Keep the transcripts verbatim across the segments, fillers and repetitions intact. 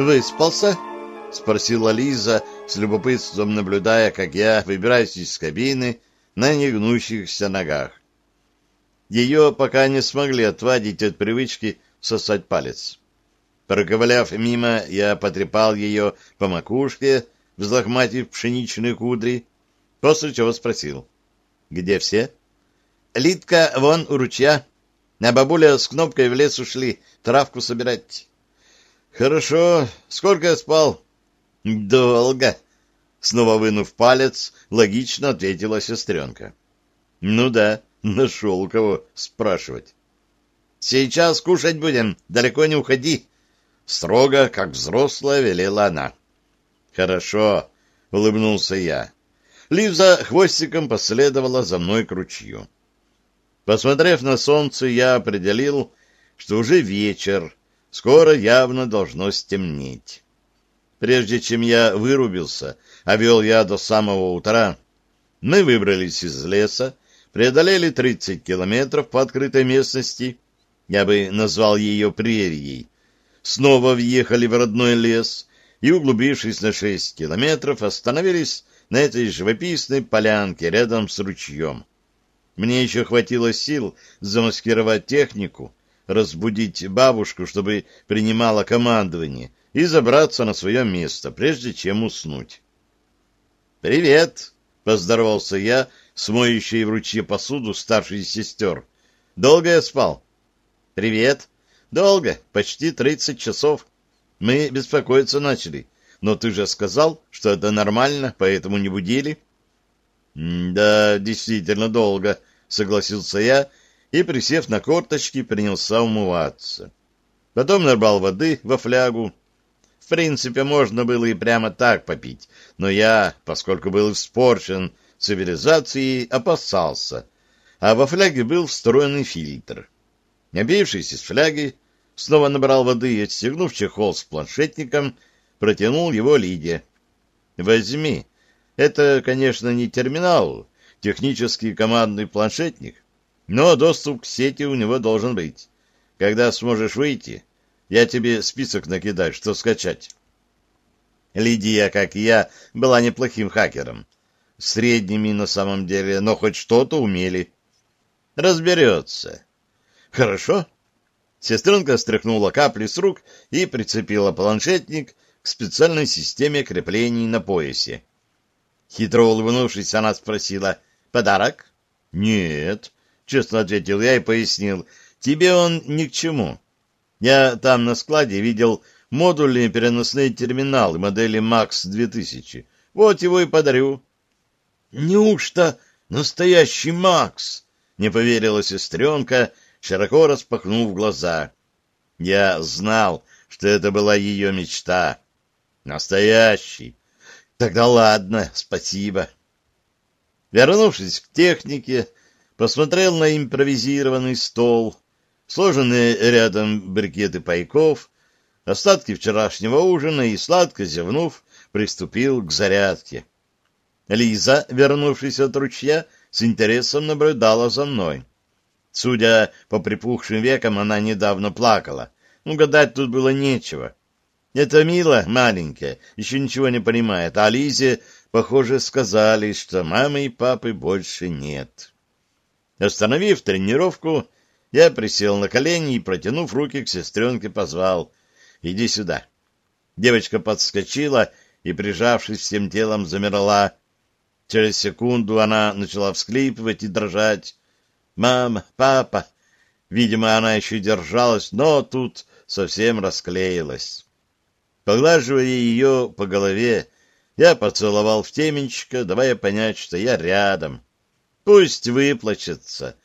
«Выспался?» — спросила Лиза, с любопытством наблюдая, как я выбираюсь из кабины на негнущихся ногах. Ее пока не смогли отвадить от привычки сосать палец. Проковыляв мимо, я потрепал ее по макушке, взлохматив пшеничные кудри, после чего спросил: «Где все?» «Лидка вон у ручья, а бабуля с Кнопкой в лес ушли травку собирать». «Хорошо. Сколько я спал?» «Долго», — снова вынув палец, логично ответила сестренка. «Ну да, нашел кого спрашивать». «Сейчас кушать будем, далеко не уходи», — строго, как взрослая, велела она. «Хорошо», — улыбнулся я. Лиза хвостиком последовала за мной к ручью. Посмотрев на солнце, я определил, что уже вечер, скоро явно должно стемнеть. Прежде чем я вырубился, а вел я до самого утра, мы выбрались из леса, преодолели тридцать километров по открытой местности, я бы назвал ее прерией, снова въехали в родной лес и, углубившись на шесть километров, остановились на этой живописной полянке рядом с ручьем. Мне еще хватило сил замаскировать технику, разбудить бабушку, чтобы принимала командование, и забраться на свое место, прежде чем уснуть. «Привет!» — поздоровался я с моющей в ручье посуду старшей сестер. «Долго я спал?» «Привет! Долго, почти тридцать часов. Мы беспокоиться начали, но ты же сказал, что это нормально, поэтому не будили». «Да, действительно долго», — согласился я и, присев на корточки, принялся умываться. Потом набрал воды во флягу. В принципе, можно было и прямо так попить, но я, поскольку был испорчен цивилизацией, опасался, а во фляге был встроенный фильтр. Напившись из фляги, снова набрал воды и, отстегнув чехол с планшетником, протянул его Лиде. «Возьми. Это, конечно, не терминал, технический командный планшетник, но доступ к сети у него должен быть. Когда сможешь выйти, я тебе список накидаю, что скачать». Лидия, как и я, была неплохим хакером. Средними на самом деле, но хоть что-то умели. «Разберется». «Хорошо». Сестренка стряхнула капли с рук и прицепила планшетник к специальной системе креплений на поясе. Хитро улыбнувшись, она спросила: «Подарок?» «Нет», — честно ответил я и пояснил, «тебе он ни к чему. Я там на складе видел модульные переносные терминалы модели макс две тысячи. Вот его и подарю». «Неужто настоящий Макс?» — не поверила сестренка, широко распахнув глаза. Я знал, что это была ее мечта. «Настоящий. Тогда ладно, спасибо». Вернувшись к технике, посмотрел на импровизированный стол, сложенные рядом брикеты пайков, остатки вчерашнего ужина и, сладко зевнув, приступил к зарядке. Лиза, вернувшись от ручья, с интересом наблюдала за мной. Судя по припухшим векам, она недавно плакала. Ну, гадать тут было нечего. Это Мила, маленькая, еще ничего не понимает, а Лизе, похоже, сказали, что мамы и папы больше нет. Остановив тренировку, я присел на колени и, протянув руки к сестренке, позвал: «Иди сюда». Девочка подскочила и, прижавшись всем телом, замерла. Через секунду она начала всхлипывать и дрожать. «Мама, папа!» Видимо, она еще держалась, но тут совсем расклеилась. Поглаживая ее по голове, я поцеловал в теменчико, давая понять, что я рядом. Пусть выплачется.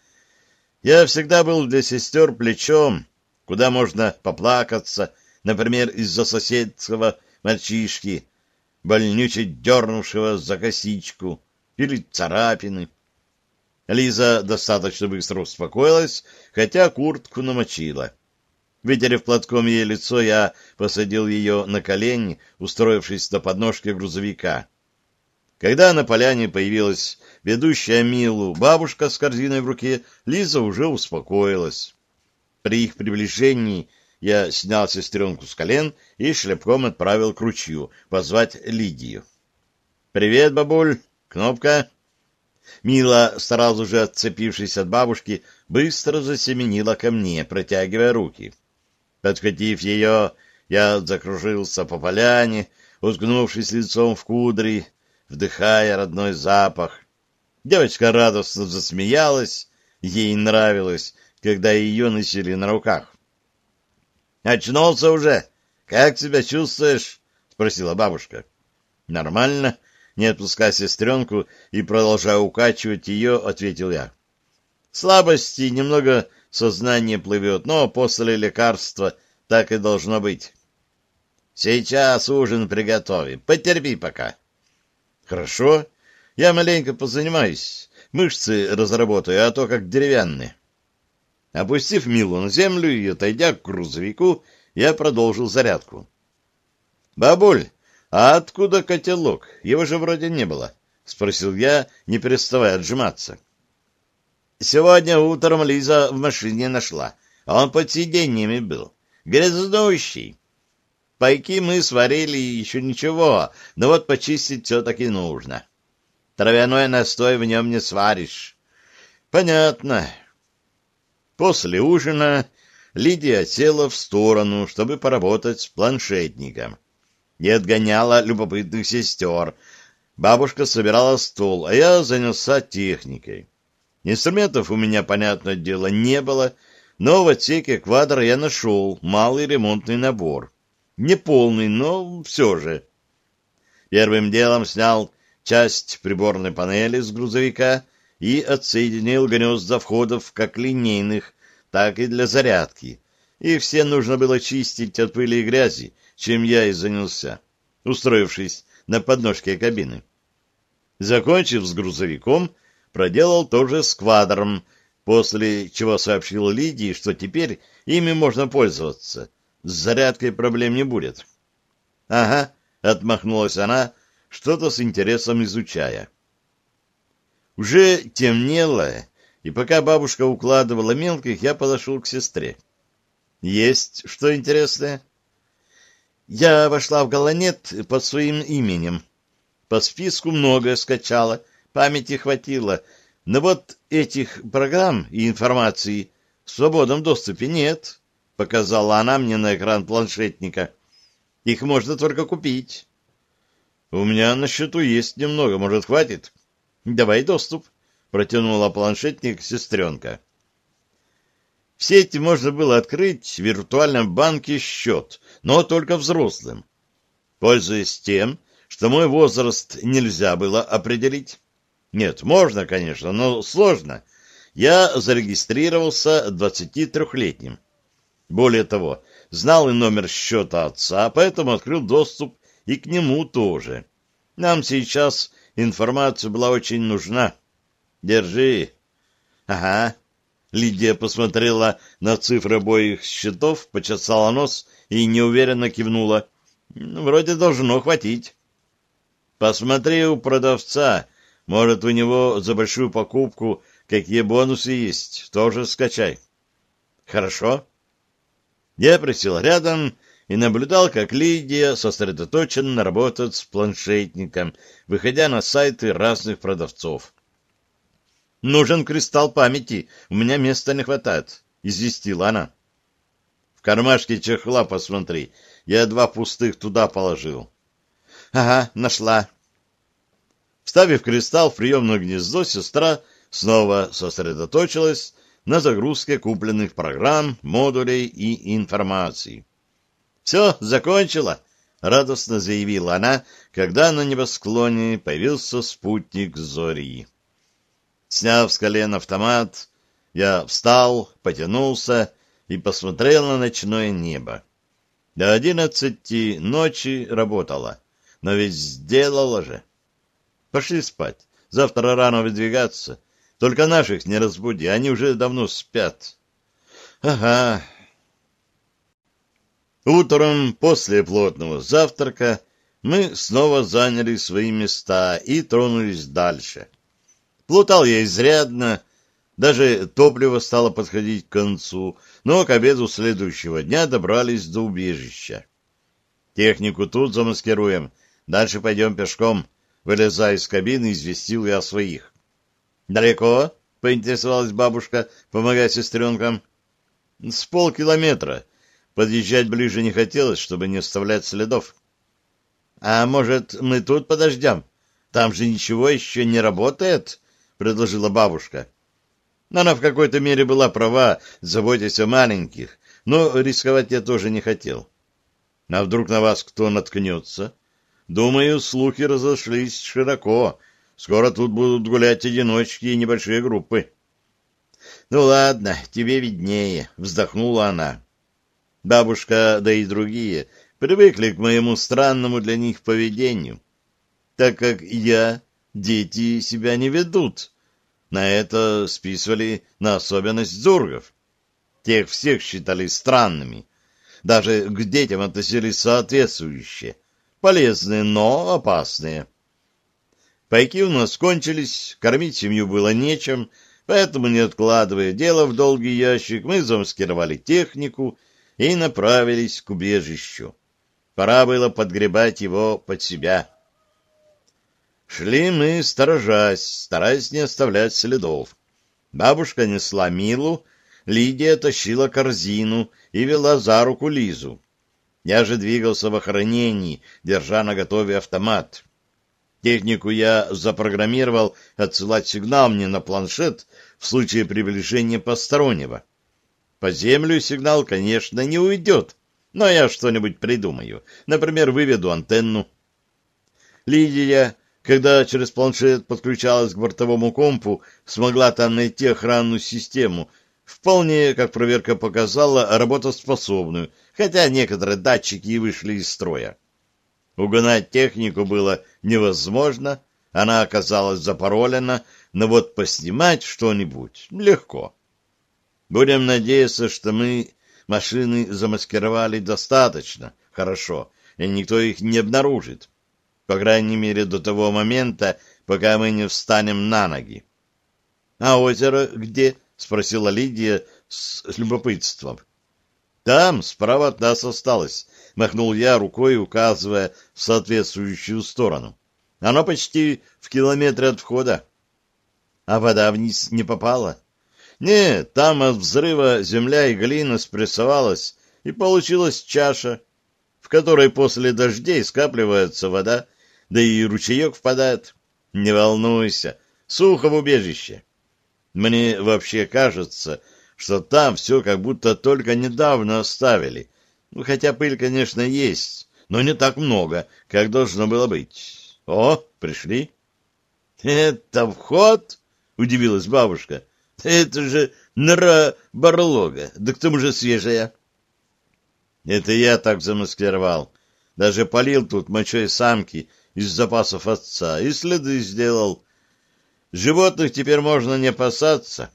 Я всегда был для сестер плечом, куда можно поплакаться, например, из-за соседского мальчишки, больнюче дернувшего за косичку, или царапины. Лиза достаточно быстро успокоилась, хотя куртку намочила. Вытерев платком ей лицо, я посадил ее на колени, устроившись на подножке грузовика. Когда на поляне появилась ведущая Милу бабушка с корзиной в руке, Лиза уже успокоилась. При их приближении я снял сестренку с колен и шлепком отправил к ручью позвать Лидию. «Привет, бабуль! Кнопка!» Мила, сразу же отцепившись от бабушки, быстро засеменила ко мне, протягивая руки. Подхватив ее, я закружился по поляне, уткнувшись лицом в кудри, вдыхая родной запах. Девочка радостно засмеялась, ей нравилось, когда ее носили на руках. «Очнулся уже? Как себя чувствуешь?» — спросила бабушка. «Нормально», — не отпуская сестренку и продолжая укачивать ее, ответил я. «Слабости, немного сознание плывет, но после лекарства так и должно быть. Сейчас ужин приготовим, потерпи пока». «Хорошо, я маленько позанимаюсь, мышцы разработаю, а то как деревянные». Опустив Милу на землю и отойдя к грузовику, я продолжил зарядку. «Бабуль, а откуда котелок? Его же вроде не было», — спросил я, не переставая отжиматься. «Сегодня утром Лиза в машине нашла, а он под сиденьями был, грязнущий. Пайки мы сварили еще ничего, но вот почистить все-таки нужно. Травяной настой в нем не сваришь». «Понятно». После ужина Лидия села в сторону, чтобы поработать с планшетником. И отгоняла любопытных сестер. Бабушка собирала стол, а я занялся техникой. Инструментов у меня, понятное дело, не было, но в отсеке «Квадро» я нашел малый ремонтный набор. Не полный, но все же. Первым делом снял часть приборной панели с грузовика и отсоединил гнезда входов как линейных, так и для зарядки. Их все нужно было чистить от пыли и грязи, чем я и занялся, устроившись на подножке кабины. Закончив с грузовиком, проделал то же с «Квадром», после чего сообщил Лидии, что теперь ими можно пользоваться. С зарядкой проблем не будет. «Ага», — отмахнулась она, что-то с интересом изучая. Уже темнело, и пока бабушка укладывала мелких, я подошел к сестре. «Есть что интересное?» «Я вошла в Галанет под своим именем. По списку многое скачала, памяти хватило, но вот этих программ и информации в свободном доступе нет», — показала она мне на экран планшетника. «Их можно только купить». «У меня на счету есть немного, может, хватит?» «Давай доступ», — протянула планшетник сестренка. В сети можно было открыть в виртуальном банке счет, но только взрослым. Пользуясь тем, что мой возраст нельзя было определить. Нет, можно, конечно, но сложно. Я зарегистрировался двадцатитрёхлетним. Более того, знал и номер счета отца, поэтому открыл доступ и к нему тоже. Нам сейчас информация была очень нужна. Держи. Ага. Лидия посмотрела на цифры обоих счетов, почесала нос и неуверенно кивнула. Вроде должно хватить. Посмотри у продавца. Может, у него за большую покупку какие бонусы есть. Тоже скачай. Хорошо. Я присел рядом и наблюдал, как Лидия сосредоточенно работает с планшетником, выходя на сайты разных продавцов. «Нужен кристалл памяти, у меня места не хватает», — известила она. «В кармашке чехла посмотри, я два пустых туда положил». «Ага, нашла». Вставив кристалл в приемное гнездо, сестра снова сосредоточилась на загрузке купленных программ, модулей и информации. «Все, закончила», — радостно заявила она, когда на небосклоне появился спутник Зории. Сняв с колен автомат, я встал, потянулся и посмотрел на ночное небо. До одиннадцати ночи работала, но ведь сделала же. Пошли спать, завтра рано выдвигаться. Только наших не разбуди, они уже давно спят. Ага. Утром после плотного завтрака мы снова заняли свои места и тронулись дальше. Плутал я изрядно, Даже топливо стало подходить к концу, но к обеду следующего дня добрались до убежища. Технику тут замаскируем, дальше пойдем пешком. Вылезая из кабины, известил я о своих. «Далеко?» — поинтересовалась бабушка, помогая сестренкам. «С полкилометра. Подъезжать ближе не хотелось, чтобы не оставлять следов». «А может, мы тут подождем? Там же ничего еще не работает?» — предложила бабушка. Она в какой-то мере была права, заботясь о маленьких, но рисковать я тоже не хотел. А вдруг на вас кто наткнется? Думаю, слухи разошлись широко. Скоро тут будут гулять одиночки и небольшие группы. — Ну ладно, тебе виднее, — вздохнула она. Бабушка, да и другие, привыкли к моему странному для них поведению, так как я, дети, себя не ведут. На это списывали на особенность зургов. Тех всех считали странными. Даже к детям относились соответствующие. Полезные, но опасные. Пайки у нас кончились, кормить семью было нечем, поэтому, не откладывая дело в долгий ящик, мы замаскировали технику и направились к убежищу. Пора было подгребать его под себя. Шли мы, сторожась, стараясь не оставлять следов. Бабушка несла Милу, Лидия тащила корзину и вела за руку Лизу. Я же двигался в охранении, держа наготове автомат. Технику я запрограммировал отсылать сигнал мне на планшет в случае приближения постороннего. По землю сигнал, конечно, не уйдет, но я что-нибудь придумаю. Например, выведу антенну. Лидия, когда через планшет подключалась к бортовому компу, смогла там найти охранную систему, вполне, как проверка показала, работоспособную, хотя некоторые датчики и вышли из строя. Угнать технику было невозможно, она оказалась запаролена, но вот поснимать что-нибудь легко. Будем надеяться, что мы машины замаскировали достаточно хорошо, и никто их не обнаружит. По крайней мере, до того момента, пока мы не встанем на ноги. — А озеро где? — спросила Лидия с любопытством. — Там, справа от нас осталось, — махнул я рукой, указывая в соответствующую сторону. Оно почти в километре от входа. — А вода вниз не попала? — Нет, там от взрыва земля и глина спрессовалась, и получилась чаша, в которой после дождей скапливается вода, да и ручеек впадает. Не волнуйся, сухо в убежище. Мне вообще кажется, что там все как будто только недавно оставили. Ну, хотя пыль, конечно, есть, но не так много, как должно было быть. О, пришли. — Это вход? — удивилась бабушка. — Это же нора барлога, да к тому же свежая. — Это я так замаскировал. Даже полил тут мочой самки из запасов отца и следы сделал. Животных теперь можно не опасаться.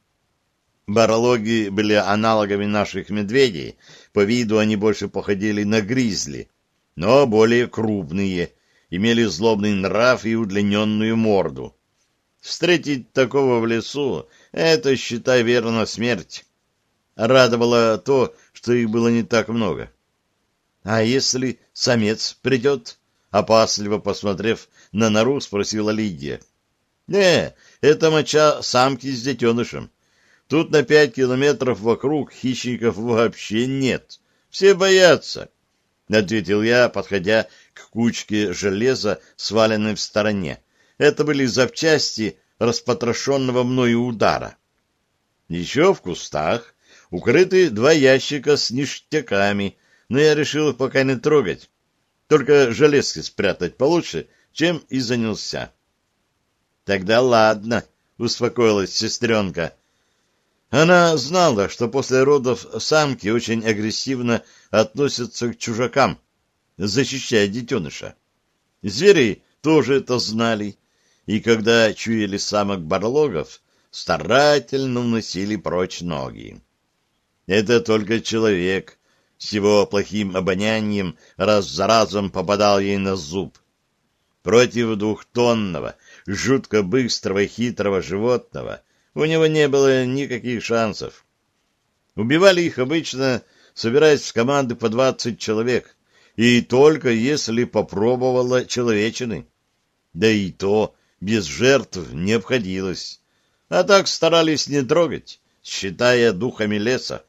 Барлоги были аналогами наших медведей, по виду они больше походили на гризли, но более крупные, имели злобный нрав и удлиненную морду. Встретить такого в лесу — это, считай, верно, смерть. Радовало то, что их было не так много. — А если самец придет? — опасливо посмотрев на нору, спросила Лидия. — Не, это моча самки с детенышем. Тут на пять километров вокруг хищников вообще нет. Все боятся, — ответил я, подходя к кучке железа, сваленной в стороне. Это были запчасти распотрошенного мною удара. Еще в кустах укрыты два ящика с ништяками, но я решил их пока не трогать. Только железки спрятать получше, чем и занялся. — Тогда ладно, — успокоилась сестренка. Она знала, что после родов самки очень агрессивно относятся к чужакам, защищая детеныша. Звери тоже это знали, и когда чуяли самок барлогов, старательно уносили прочь ноги. Это только человек с его плохим обонянием раз за разом попадал ей на зуб. Против двухтонного, жутко быстрого и хитрого животного у него не было никаких шансов. Убивали их обычно, собираясь в команды по двадцать человек, и только если попробовала человечины. Да и то без жертв не обходилось. А так старались не трогать, считая духами леса.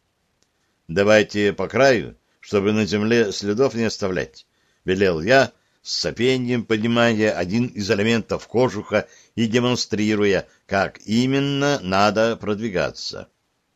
«Давайте по краю, чтобы на земле следов не оставлять», — велел я, с сопением поднимая один из элементов кожуха и демонстрируя, как именно надо продвигаться.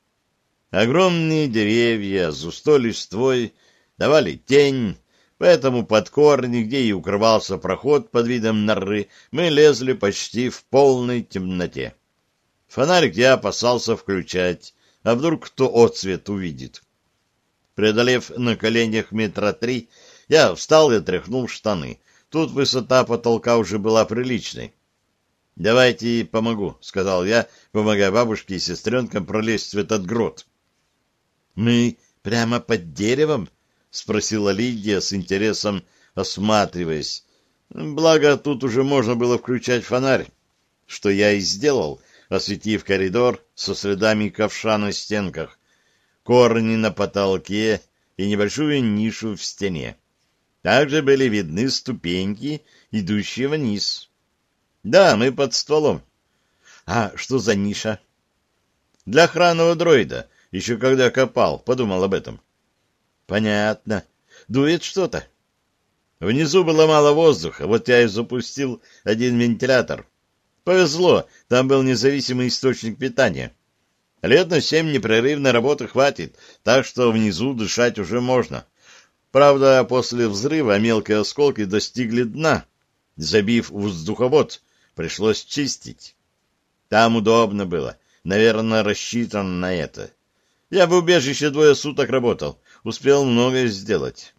Огромные деревья с густой листвой давали тень, поэтому под корни, где и укрывался проход под видом норы, мы лезли почти в полной темноте. Фонарик я опасался включать, а вдруг кто отсвет увидит. Преодолев на коленях метра три, я встал и отряхнул штаны. Тут высота потолка уже была приличной. «Давайте помогу», — сказал я, помогая бабушке и сестренкам пролезть в этот грот. «Мы прямо под деревом?» — спросила Лидия с интересом, осматриваясь. Благо, тут уже можно было включать фонарь, что я и сделал, осветив коридор со следами ковша на стенках, корни на потолке и небольшую нишу в стене. Также были видны ступеньки, идущие вниз. Да, мы под стволом. А что за ниша? Для охранного дроида. Еще когда копал, подумал об этом. Понятно. Дует что-то. Внизу было мало воздуха, вот я и запустил один вентилятор. Повезло, там был независимый источник питания. Лет на семь непрерывной работы хватит, так что внизу дышать уже можно. Правда, после взрыва мелкие осколки достигли дна. Забив воздуховод, пришлось чистить. Там удобно было, наверное, рассчитано на это. Я в убежище двое суток работал, успел многое сделать.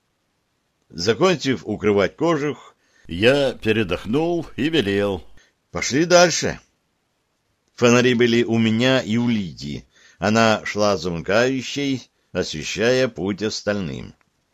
Закончив укрывать кожух, я передохнул и велел. Пошли дальше. Фонари были у меня и у Лидии. Она шла замыкающей, освещая путь остальным.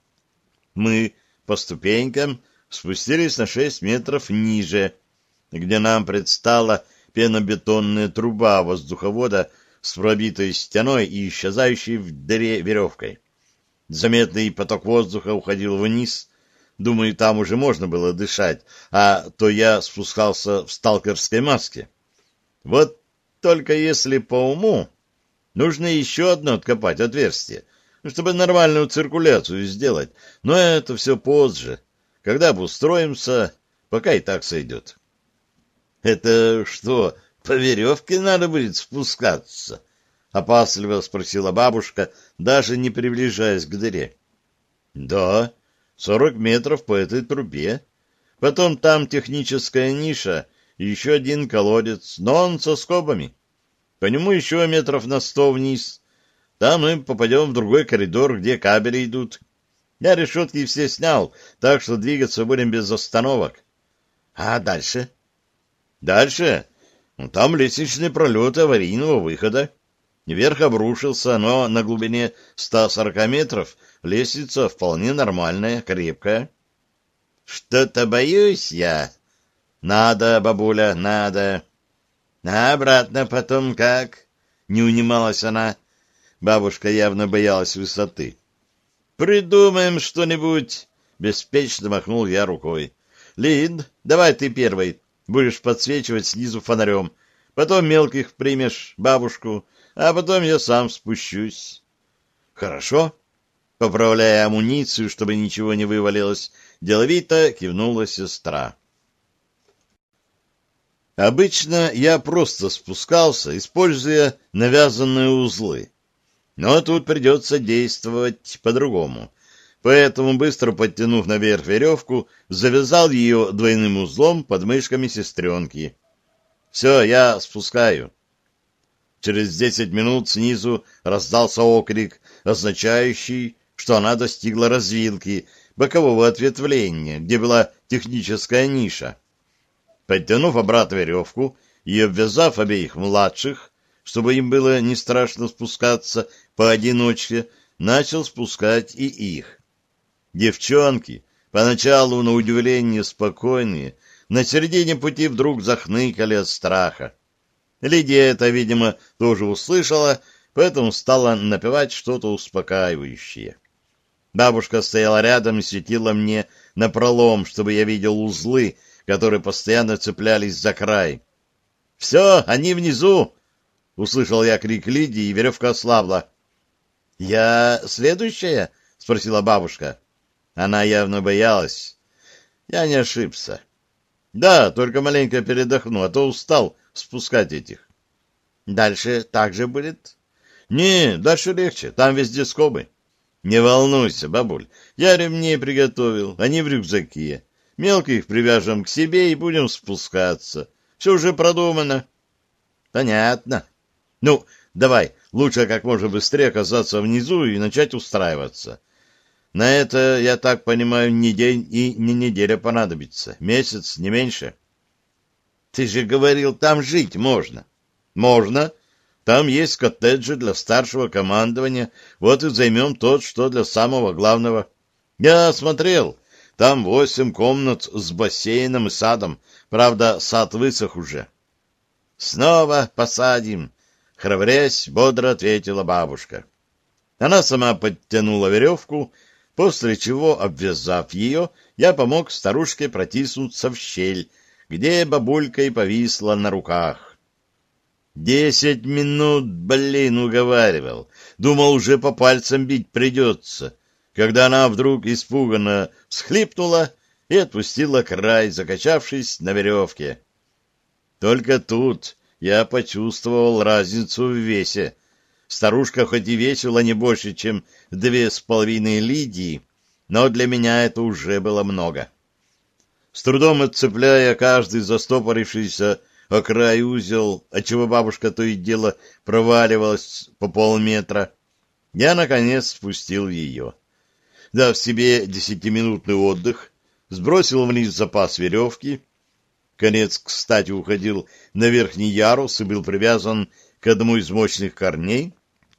Мы по ступенькам спустились на шесть метров ниже, где нам предстала пенобетонная труба воздуховода с пробитой стеной и исчезающей в дыре веревкой. Заметный поток воздуха уходил вниз. Думаю, там уже можно было дышать, а то я спускался в сталкерской маске. Вот только если по уму, нужно еще одно откопать отверстие, чтобы нормальную циркуляцию сделать. Но это все позже, когда обустроимся, пока и так сойдет. — Это что, по веревке надо будет спускаться? — опасливо спросила бабушка, даже не приближаясь к дыре. — Да, сорок метров по этой трубе. Потом там техническая ниша и еще один колодец, но он со скобами. По нему еще метров на сто вниз. Там мы попадем в другой коридор, где кабели идут. Я решетки все снял, так что двигаться будем без остановок. А дальше? Дальше? Ну, там лестничный пролет аварийного выхода. Вверх обрушился, но на глубине ста сорока метров лестница вполне нормальная, крепкая. Что-то боюсь я. Надо, бабуля, надо. А обратно потом как? Не унималась она. Бабушка явно боялась высоты. Придумаем что-нибудь. Беспечно махнул я рукой. Лид, давай ты первый. Будешь подсвечивать снизу фонарем. Потом мелких примешь, бабушку, а потом я сам спущусь. Хорошо. Поправляя амуницию, чтобы ничего не вывалилось, деловито кивнула сестра. Обычно я просто спускался, используя навязанные узлы. Но тут придется действовать по-другому. Поэтому, быстро подтянув наверх веревку, завязал ее двойным узлом под мышками сестренки. Все, я спускаю. Через десять минут снизу раздался окрик, означающий, что она достигла развилки, бокового ответвления, где была техническая ниша. Подтянув обратно веревку и обвязав обеих младших, чтобы им было не страшно спускаться поодиночке, начал спускать и их. Девчонки, поначалу на удивление спокойные, на середине пути вдруг захныкали от страха. Лидия это, видимо, тоже услышала, поэтому стала напевать что-то успокаивающее. Бабушка стояла рядом и светила мне напролом, чтобы я видел узлы, которые постоянно цеплялись за край. «Все, они внизу!» — услышал я крик Лидии, и веревка ослабла. «Я следующая?» — спросила бабушка. Она явно боялась. Я не ошибся. «Да, только маленько передохну, а то устал спускать этих». «Дальше так же будет?» «Не, дальше легче, там везде скобы». «Не волнуйся, бабуль, я ремни приготовил, они в рюкзаке. Мелких привяжем к себе и будем спускаться. Все уже продумано». «Понятно. Ну, давай, лучше как можно быстрее оказаться внизу и начать устраиваться. На это, я так понимаю, не день и не неделя понадобится. Месяц, не меньше». «Ты же говорил, там жить можно». «Можно. Там есть коттеджи для старшего командования. Вот и займем тот, что для самого главного. Я смотрел. Там восемь комнат с бассейном и садом. Правда, сад высох уже». «Снова посадим», — храбрясь, бодро ответила бабушка. Она сама подтянула веревку, после чего, обвязав ее, я помог старушке протиснуться в щель, где бабулька и повисла на руках. Десять минут, блин, уговаривал. Думал, уже по пальцам бить придется, когда она вдруг испуганно всхлипнула и отпустила край, закачавшись на веревке. Только тут я почувствовал разницу в весе. Старушка хоть и весила не больше, чем две с половиной Лидии, но для меня это уже было много. С трудом отцепляя каждый застопорившийся о край узел, отчего бабушка то и дело проваливалась по полметра, я, наконец, спустил ее. Дав себе десятиминутный отдых, сбросил вниз запас веревки. Конец, кстати, уходил на верхний ярус и был привязан к одному из мощных корней.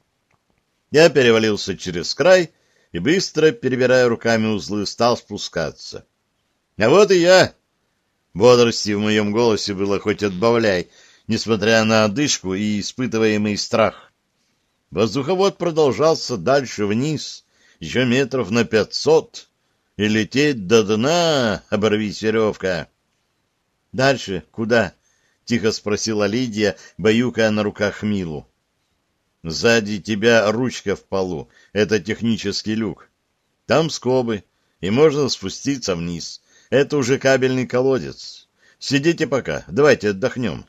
Я перевалился через край и, быстро перебирая руками узлы, стал спускаться. А вот и я. Бодрости в моем голосе было хоть отбавляй, несмотря на одышку и испытываемый страх. Воздуховод продолжался дальше вниз, еще метров на пятьсот, и лететь до дна, оборвись, веревка. — Дальше куда? — тихо спросила Лидия, баюкая на руках Милу. — Сзади тебя ручка в полу, это технический люк. Там скобы, и можно спуститься вниз. Это уже кабельный колодец. Сидите пока, давайте отдохнем.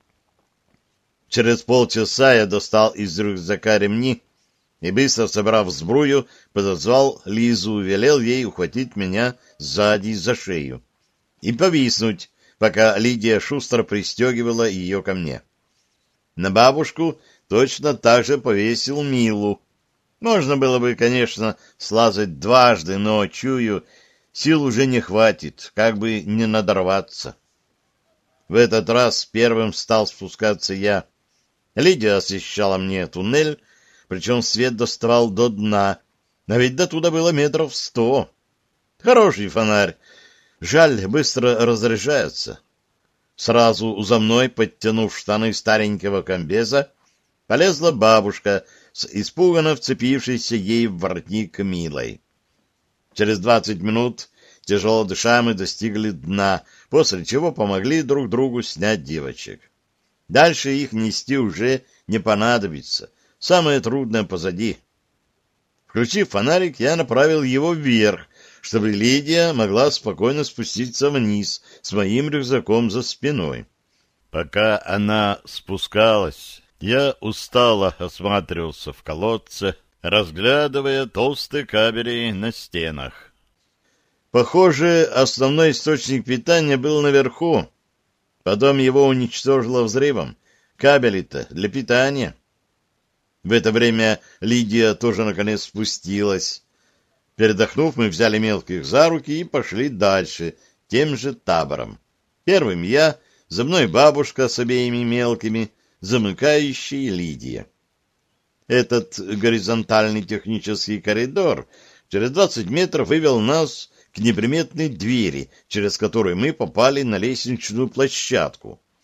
Через полчаса я достал из рюкзака ремни и, быстро собрав сбрую, подозвал Лизу, велел ей ухватить меня сзади за шею и повиснуть, пока Лидия шустро пристегивала ее ко мне. На бабушку точно так же повесил Милу. Можно было бы, конечно, слазать дважды, но, чую, сил уже не хватит, как бы не надорваться. В этот раз первым стал спускаться я. Лидия освещала мне туннель, причем свет доставал до дна, а ведь до туда было метров сто. Хороший фонарь, жаль, быстро разряжается. Сразу за мной, подтянув штаны старенького комбеза, полезла бабушка с испуганно вцепившейся ей в воротник Милой. Через двадцать минут, тяжело дыша, мы достигли дна, после чего помогли друг другу снять девочек. Дальше их нести уже не понадобится. Самое трудное позади. Включив фонарик, я направил его вверх, чтобы Лидия могла спокойно спуститься вниз с моим рюкзаком за спиной. Пока она спускалась, я устало осматривался в колодце, разглядывая толстые кабели на стенах. Похоже, основной источник питания был наверху. Потом его уничтожило взрывом. Кабели-то для питания. В это время Лидия тоже наконец спустилась. Передохнув, мы взяли мелких за руки и пошли дальше, тем же табором. Первым я, за мной бабушка с обеими мелкими, замыкающей Лидия. Этот горизонтальный технический коридор через двадцать метров вывел нас к неприметной двери, через которую мы попали на лестничную площадку.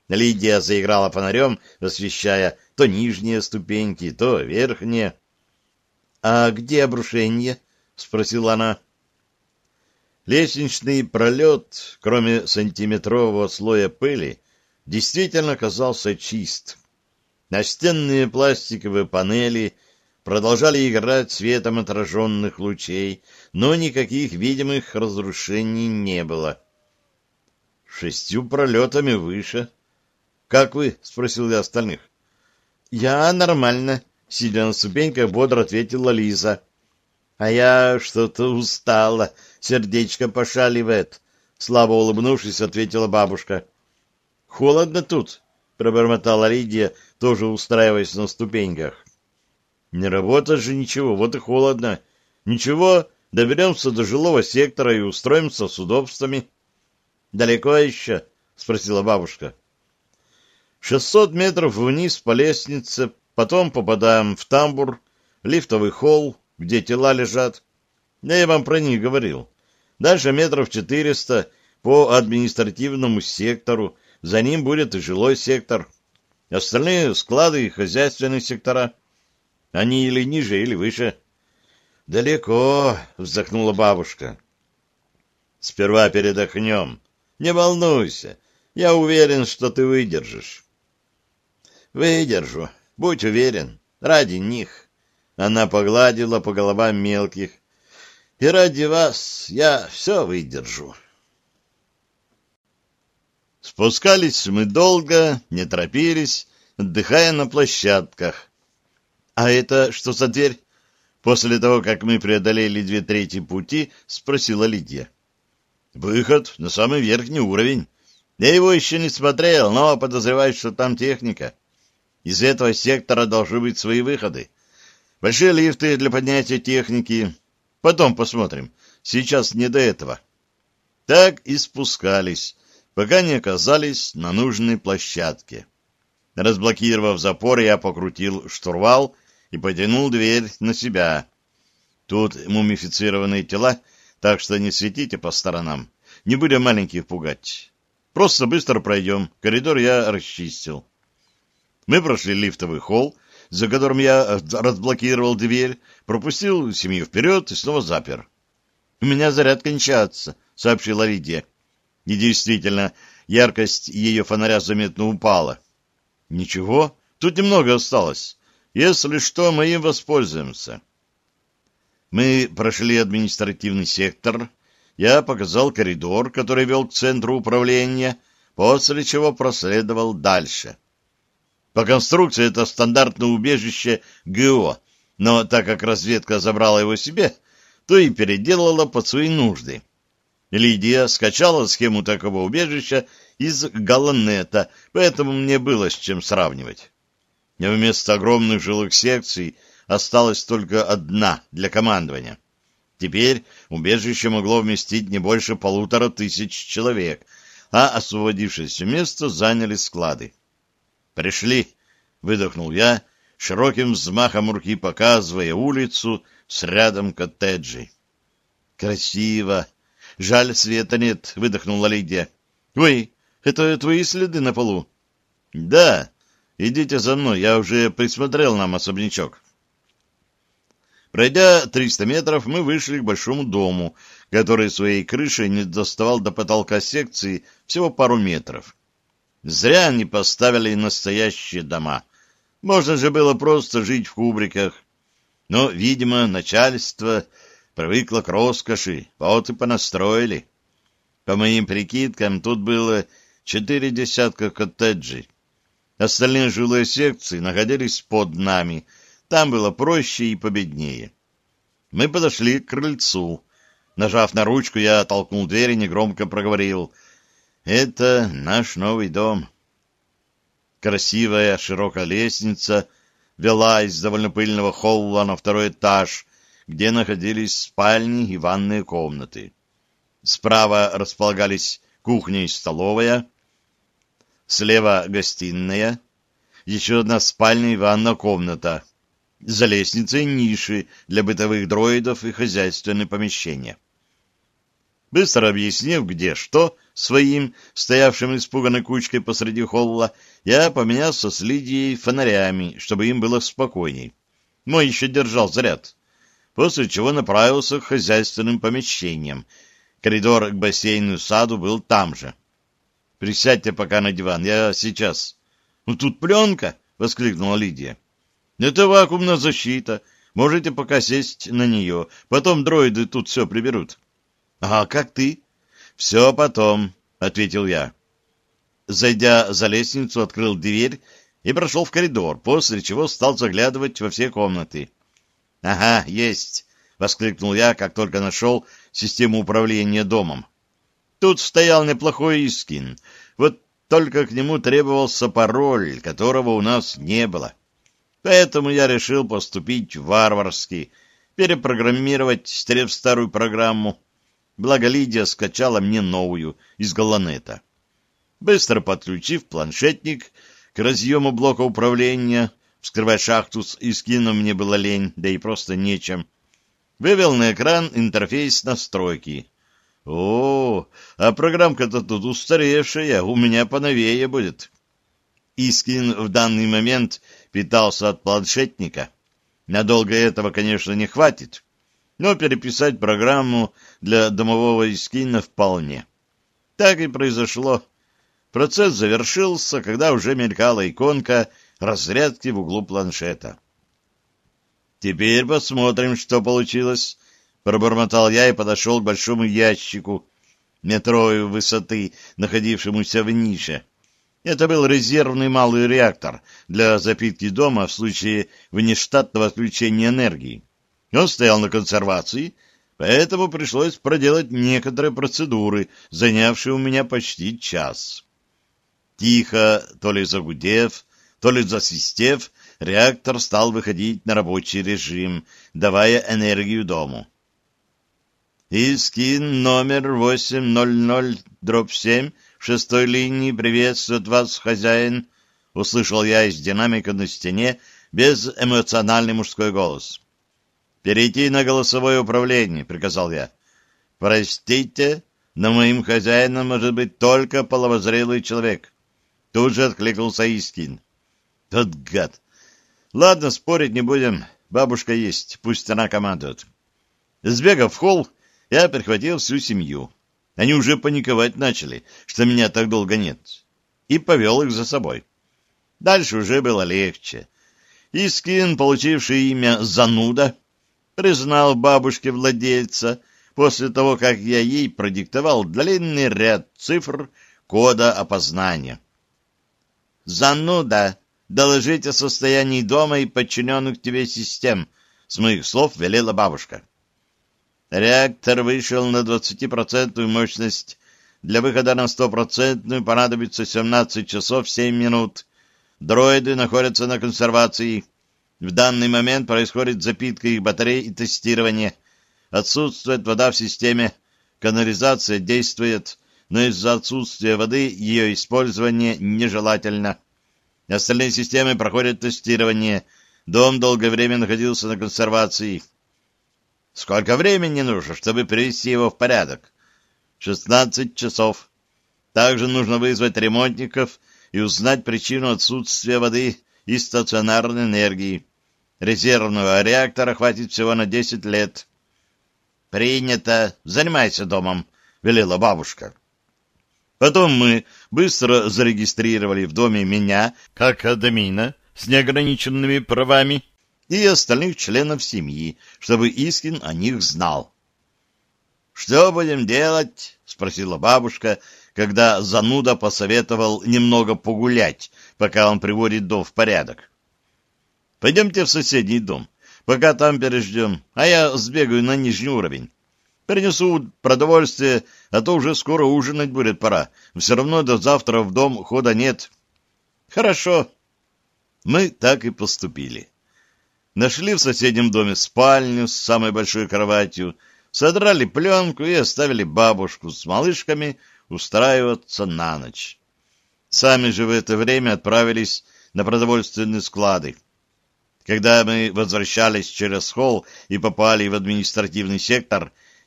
Лидия заиграла фонарем, освещая то нижние ступеньки, то верхние. — А где обрушение? — спросила она. Лестничный пролет, кроме сантиметрового слоя пыли, действительно казался чист. Настенные пластиковые панели продолжали играть светом отраженных лучей, но никаких видимых разрушений не было. Шестью пролетами выше. — Как вы? — спросил я остальных. — Я нормально, — сидя на ступеньках, бодро ответила Лиза. — А я что-то устала, сердечко пошаливает, — слабо улыбнувшись, ответила бабушка. — Холодно тут, — пробормотала Лидия, тоже устраиваясь на ступеньках. — Не работает же ничего, вот и холодно. Ничего, доберемся до жилого сектора и устроимся с удобствами. — Далеко еще? — спросила бабушка. — Шестьсот метров вниз по лестнице, потом попадаем в тамбур, лифтовый холл, где тела лежат. Я вам про них говорил. Дальше метров четыреста по административному сектору, за ним будет и жилой сектор. Остальные склады и хозяйственные сектора. Они или ниже, или выше. — Далеко, — вздохнула бабушка. — Сперва передохнем. Не волнуйся, я уверен, что ты выдержишь. — Выдержу, будь уверен, ради них. Она погладила по головам мелких. — И ради вас я все выдержу. Спускались мы долго, не торопились, отдыхая на площадках. — А это что за дверь? После того, как мы преодолели две трети пути, спросила Лидия. — Выход на самый верхний уровень. Я его еще не смотрел, но подозреваю, что там техника. Из этого сектора должны быть свои выходы. Большие лифты для поднятия техники. Потом посмотрим. Сейчас не до этого. Так и спускались, пока не оказались на нужной площадке. Разблокировав запор, я покрутил штурвал и потянул дверь на себя. Тут мумифицированные тела, так что не светите по сторонам. Не будем маленьких пугать. Просто быстро пройдем. Коридор я расчистил. Мы прошли лифтовый холл, за которым я разблокировал дверь, пропустил семью вперед и снова запер. — У меня заряд кончается, — сообщила Лидия. И действительно, яркость ее фонаря заметно упала. — Ничего, тут немного осталось. Если что, мы им воспользуемся. Мы прошли административный сектор. Я показал коридор, который вел к центру управления, после чего проследовал дальше. По конструкции это стандартное убежище ГО, но так как разведка забрала его себе, то и переделала под свои нужды. Лидия скачала схему такого убежища из Галанета, поэтому мне было с чем сравнивать. И вместо огромных жилых секций осталась только одна для командования. Теперь убежище могло вместить не больше полутора тысяч человек, а освободившееся место заняли склады. «Пришли!» — выдохнул я, широким взмахом руки показывая улицу с рядом коттеджей. «Красиво! Жаль, света нет!» — выдохнула Лидия. «Ой, это твои следы на полу?» «Да, идите за мной, я уже присмотрел нам особнячок». Пройдя триста метров, мы вышли к большому дому, который своей крышей не доставал до потолка секции всего пару метров. Зря они поставили настоящие дома. Можно же было просто жить в кубриках. Но, видимо, начальство привыкло к роскоши, вот и понастроили. По моим прикидкам, тут было четыре десятка коттеджей. Остальные жилые секции находились под нами. Там было проще и победнее. Мы подошли к крыльцу. Нажав на ручку, я толкнул дверь и негромко проговорил: «Это наш новый дом». Красивая широкая лестница вела из довольно пыльного холла на второй этаж, где находились спальни и ванные комнаты. Справа располагались кухня и столовая, слева гостиная, еще одна спальня и ванная комната. За лестницей ниши для бытовых дроидов и хозяйственные помещения. Быстро объяснив, где что, своим, стоявшим испуганной кучкой посреди холла, я поменялся с Лидией фонарями, чтобы им было спокойней. Мой еще держал заряд. После чего направился к хозяйственным помещениям. Коридор к бассейну и саду был там же. «Присядьте пока на диван, я сейчас». «Ну тут пленка!» — воскликнула Лидия. «Это вакуумная защита. Можете пока сесть на нее. Потом дроиды тут все приберут». «А как ты?» «Все потом», — ответил я. Зайдя за лестницу, открыл дверь и прошел в коридор, после чего стал заглядывать во все комнаты. «Ага, есть!» — воскликнул я, как только нашел систему управления домом. Тут стоял неплохой Искин, вот только к нему требовался пароль, которого у нас не было. Поэтому я решил поступить варварски, перепрограммировать, стерев старую программу. Благо Лидия скачала мне новую из Галанета. Быстро подключив планшетник к разъему блока управления, вскрывать шахту с Искином мне было лень, да и просто нечем, вывел на экран интерфейс настройки. О, а программка-то тут устаревшая, у меня поновее будет. Искин в данный момент питался от планшетника. Надолго этого, конечно, не хватит, но переписать программу для домового Искина вполне. Так и произошло. Процесс завершился, когда уже мелькала иконка разрядки в углу планшета. «Теперь посмотрим, что получилось», — пробормотал я и подошел к большому ящику метровой высоты, находившемуся в нише. Это был резервный малый реактор для запитки дома в случае внештатного отключения энергии. Он стоял на консервации, поэтому пришлось проделать некоторые процедуры, занявшие у меня почти час. Тихо, то ли загудев, то ли засвистев, реактор стал выходить на рабочий режим, давая энергию дому. «Искин номер восемь ноль ноль дробь семь шестой линии приветствует вас, хозяин», — услышал я из динамика на стене безэмоциональный мужской голос. «Перейти на голосовое управление», — приказал я. «Простите, но моим хозяином может быть только половозрелый человек». Тут же откликнулся Искин. Тот гад. Ладно, спорить не будем. Бабушка есть, пусть она командует. Сбегав в холл, я прихватил всю семью. Они уже паниковать начали, что меня так долго нет. И повел их за собой. Дальше уже было легче. Искин, получивший имя Зануда, признал бабушке владельца после того, как я ей продиктовал длинный ряд цифр кода опознания. «Зануда, доложить о состоянии дома и подчиненных тебе систем», — с моих слов велела бабушка. «Реактор вышел на двадцатипроцентную мощность. Для выхода на стопроцентную понадобится семнадцать часов семь минут. Дроиды находятся на консервации. В данный момент происходит запитка их батарей и тестирование. Отсутствует вода в системе. Канализация действует, но из-за отсутствия воды ее использование нежелательно. Остальные системы проходят тестирование. Дом долгое время находился на консервации». «Сколько времени нужно, чтобы привести его в порядок?» «Шестнадцать часов. Также нужно вызвать ремонтников и узнать причину отсутствия воды и стационарной энергии. Резервного реактора хватит всего на десять лет». «Принято. Занимайся домом», — велела бабушка. Потом мы быстро зарегистрировали в доме меня как админа с неограниченными правами и остальных членов семьи, чтобы Искин о них знал. «Что будем делать?» — спросила бабушка, когда Зануда посоветовал немного погулять, пока он приводит дом в порядок. «Пойдемте в соседний дом, пока там переждем, а я сбегаю на нижний уровень. Принесу продовольствие, а то уже скоро ужинать будет пора. Все равно до завтра в дом хода нет». «Хорошо». Мы так и поступили. Нашли в соседнем доме спальню с самой большой кроватью, содрали пленку и оставили бабушку с малышками устраиваться на ночь. Сами же в это время отправились на продовольственные склады. Когда мы возвращались через холл и попали в административный сектор,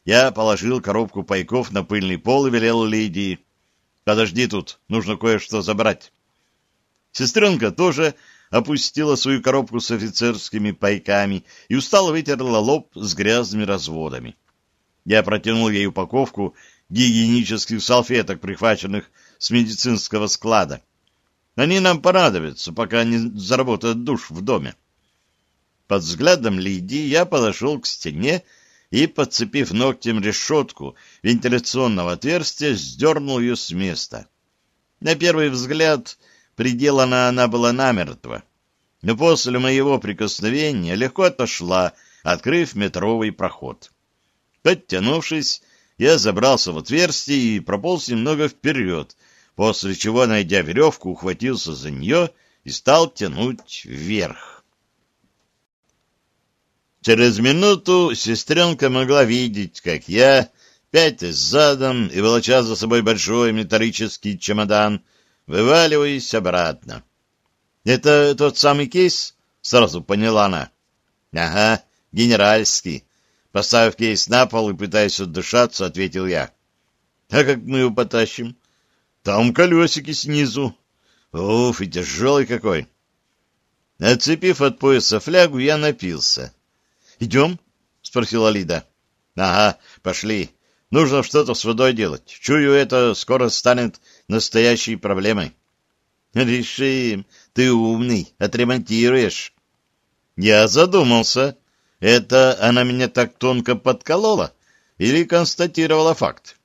Я положил коробку пайков на пыльный пол и велел Лидии: «Подожди тут, нужно кое-что забрать». Сестренка тоже опустила свою коробку с офицерскими пайками и устало вытерла лоб с грязными разводами. Я протянул ей упаковку гигиенических салфеток, прихваченных с медицинского склада. Они нам понадобятся, пока не заработает душ в доме. Под взглядом Лидии я подошел к стене и, подцепив ногтем решетку вентиляционного отверстия, сдернул ее с места. На первый взгляд приделана она была намертво, но после моего прикосновения легко отошла, открыв метровый проход. Подтянувшись, я забрался в отверстие и прополз немного вперед, после чего, найдя веревку, ухватился за нее и стал тянуть вверх. Через минуту сестренка могла видеть, как я, пятясь задом и волоча за собой большой металлический чемодан, вываливаюсь обратно. — Это тот самый кейс? — сразу поняла она. — Ага, генеральский. Поставив кейс на пол и пытаясь отдышаться, ответил я. — А как мы его потащим? — Там колесики снизу. Уф, и тяжелый какой. Отцепив от пояса флягу, я напился. «Идем?» — спросила Лида. «Ага, пошли. Нужно что-то с водой делать. Чую, это скоро станет настоящей проблемой». «Решим. Ты умный. Отремонтируешь». Я задумался. Это она меня так тонко подколола или констатировала факт?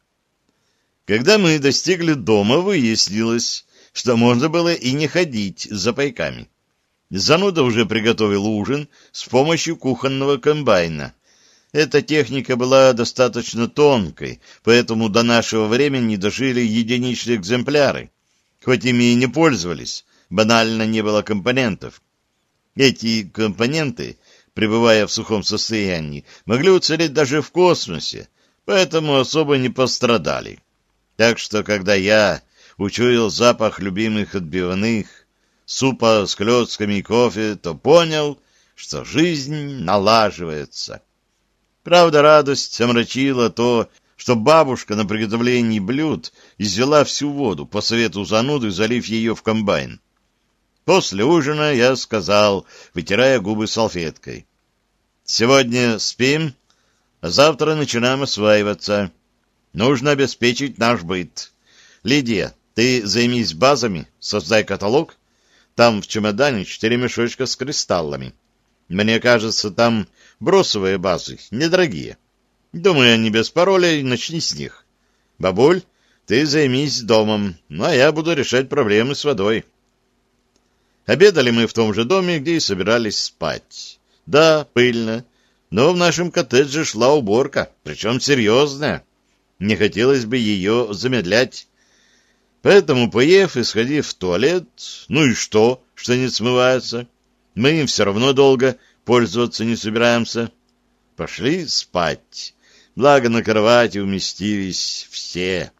Когда мы достигли дома, выяснилось, что можно было и не ходить за пайками. Зануда уже приготовил ужин с помощью кухонного комбайна. Эта техника была достаточно тонкой, поэтому до нашего времени дожили единичные экземпляры. Хоть ими и не пользовались, банально не было компонентов. Эти компоненты, пребывая в сухом состоянии, могли уцелеть даже в космосе, поэтому особо не пострадали. Так что, когда я учуял запах любимых отбивных, супа с клетками и кофе, то понял, что жизнь налаживается. Правда, радость омрачила то, что бабушка на приготовлении блюд извела всю воду, по совету зануды, залив ее в комбайн. После ужина я сказал, вытирая губы салфеткой: «Сегодня спим, а завтра начинаем осваиваться. Нужно обеспечить наш быт. Лидия, ты займись базами, создай каталог. Там в чемодане четыре мешочка с кристаллами. Мне кажется, там бросовые базы, недорогие. Думаю, они без паролей, начни с них. Бабуль, ты займись домом, ну а я буду решать проблемы с водой». Обедали мы в том же доме, где и собирались спать. Да, пыльно, но в нашем коттедже шла уборка, причем серьезная. Не хотелось бы ее замедлять. Поэтому, поев и сходив в туалет, ну и что, что не смывается, мы им все равно долго пользоваться не собираемся, пошли спать. Благо на кровати уместились все.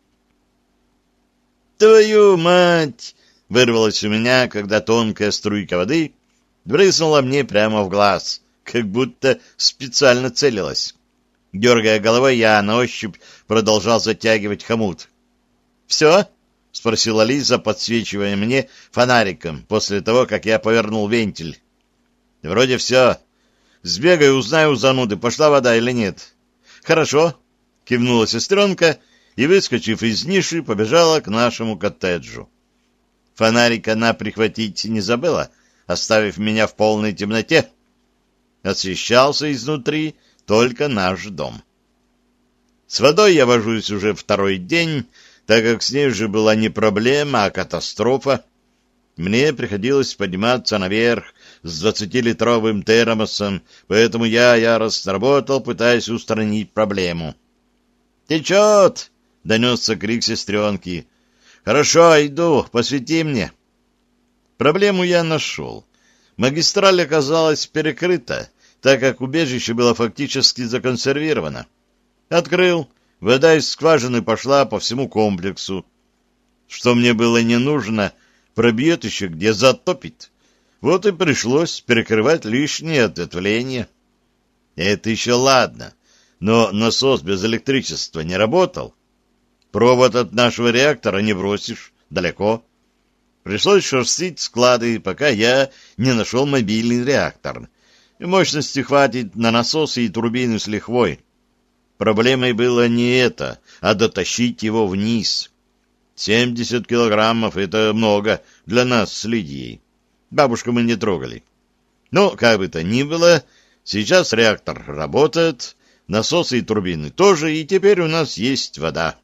«Твою мать!» — вырвалось у меня, когда тонкая струйка воды брызнула мне прямо в глаз, как будто специально целилась. Дергая головой, я на ощупь продолжал затягивать хомут. «Все?» — спросила Лиза, подсвечивая мне фонариком после того, как я повернул вентиль. «Вроде все. Сбегай, узнай у зануды, пошла вода или нет». «Хорошо», — кивнула сестренка и, выскочив из ниши, побежала к нашему коттеджу. Фонарик она прихватить не забыла, оставив меня в полной темноте. Освещался изнутри только наш дом. С водой я вожусь уже второй день, так как с ней уже была не проблема, а катастрофа. Мне приходилось подниматься наверх с двадцатилитровым термосом, поэтому я яростно работал, пытаясь устранить проблему. «Течет!» — донесся крик сестренки. «Хорошо, иду, посвети мне». Проблему я нашел. Магистраль оказалась перекрыта, так как убежище было фактически законсервировано. Открыл, вода из скважины пошла по всему комплексу. Что мне было не нужно, пробьет еще где затопит. Вот и пришлось перекрывать лишние ответвления. Это еще ладно, но насос без электричества не работал. Провод от нашего реактора не бросишь, далеко. Пришлось шерстить склады, пока я не нашел мобильный реактор. Мощности хватит на насосы и турбины с лихвой. Проблемой было не это, а дотащить его вниз. семьдесят килограммов — это много для нас с Лидией. Бабушку мы не трогали. Но, как бы то ни было, сейчас реактор работает, насосы и турбины тоже, и теперь у нас есть вода.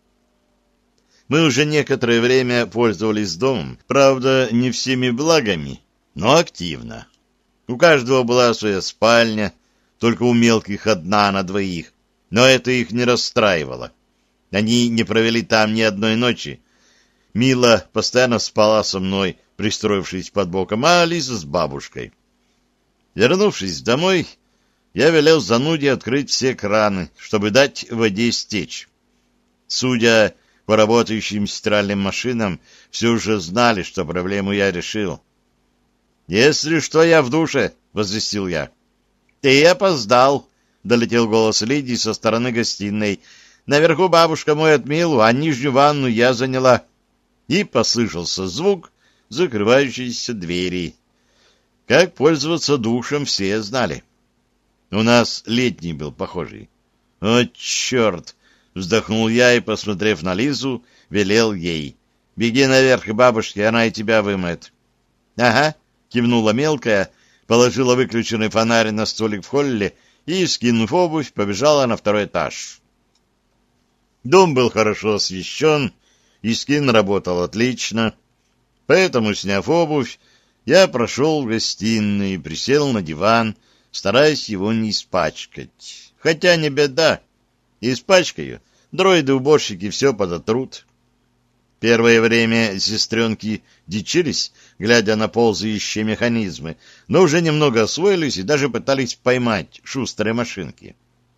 Мы уже некоторое время пользовались домом, правда, не всеми благами, но активно. У каждого была своя спальня, только у мелких одна на двоих, но это их не расстраивало. Они не провели там ни одной ночи. Мила постоянно спала со мной, пристроившись под боком, а Лиза с бабушкой. Вернувшись домой, я велел зануде открыть все краны, чтобы дать воде стечь. Судя по работающим стиральным машинам, все уже знали, что проблему я решил. «Если что, я в душе», — возвестил я. «Ты опоздал», — долетел голос Лидии со стороны гостиной. «Наверху бабушка моет Милу, а нижнюю ванну я заняла». И послышался звук закрывающейся двери. Как пользоваться душем, все знали. У нас летний был похожий. «О, черт!» — вздохнул я и, посмотрев на Лизу, велел ей. «Беги наверх к бабушке, она и тебя вымоет». «Ага», — кивнула мелкая, положила выключенный фонарь на столик в холле и, скинув обувь, побежала на второй этаж. Дом был хорошо освещен, и скин работал отлично, поэтому, сняв обувь, я прошел в гостиную и присел на диван, стараясь его не испачкать. Хотя не беда, испачкаю, дроиды-уборщики все подотрут. Первое время сестренки дичились, глядя на ползающие механизмы, но уже немного освоились и даже пытались поймать шустрые машинки.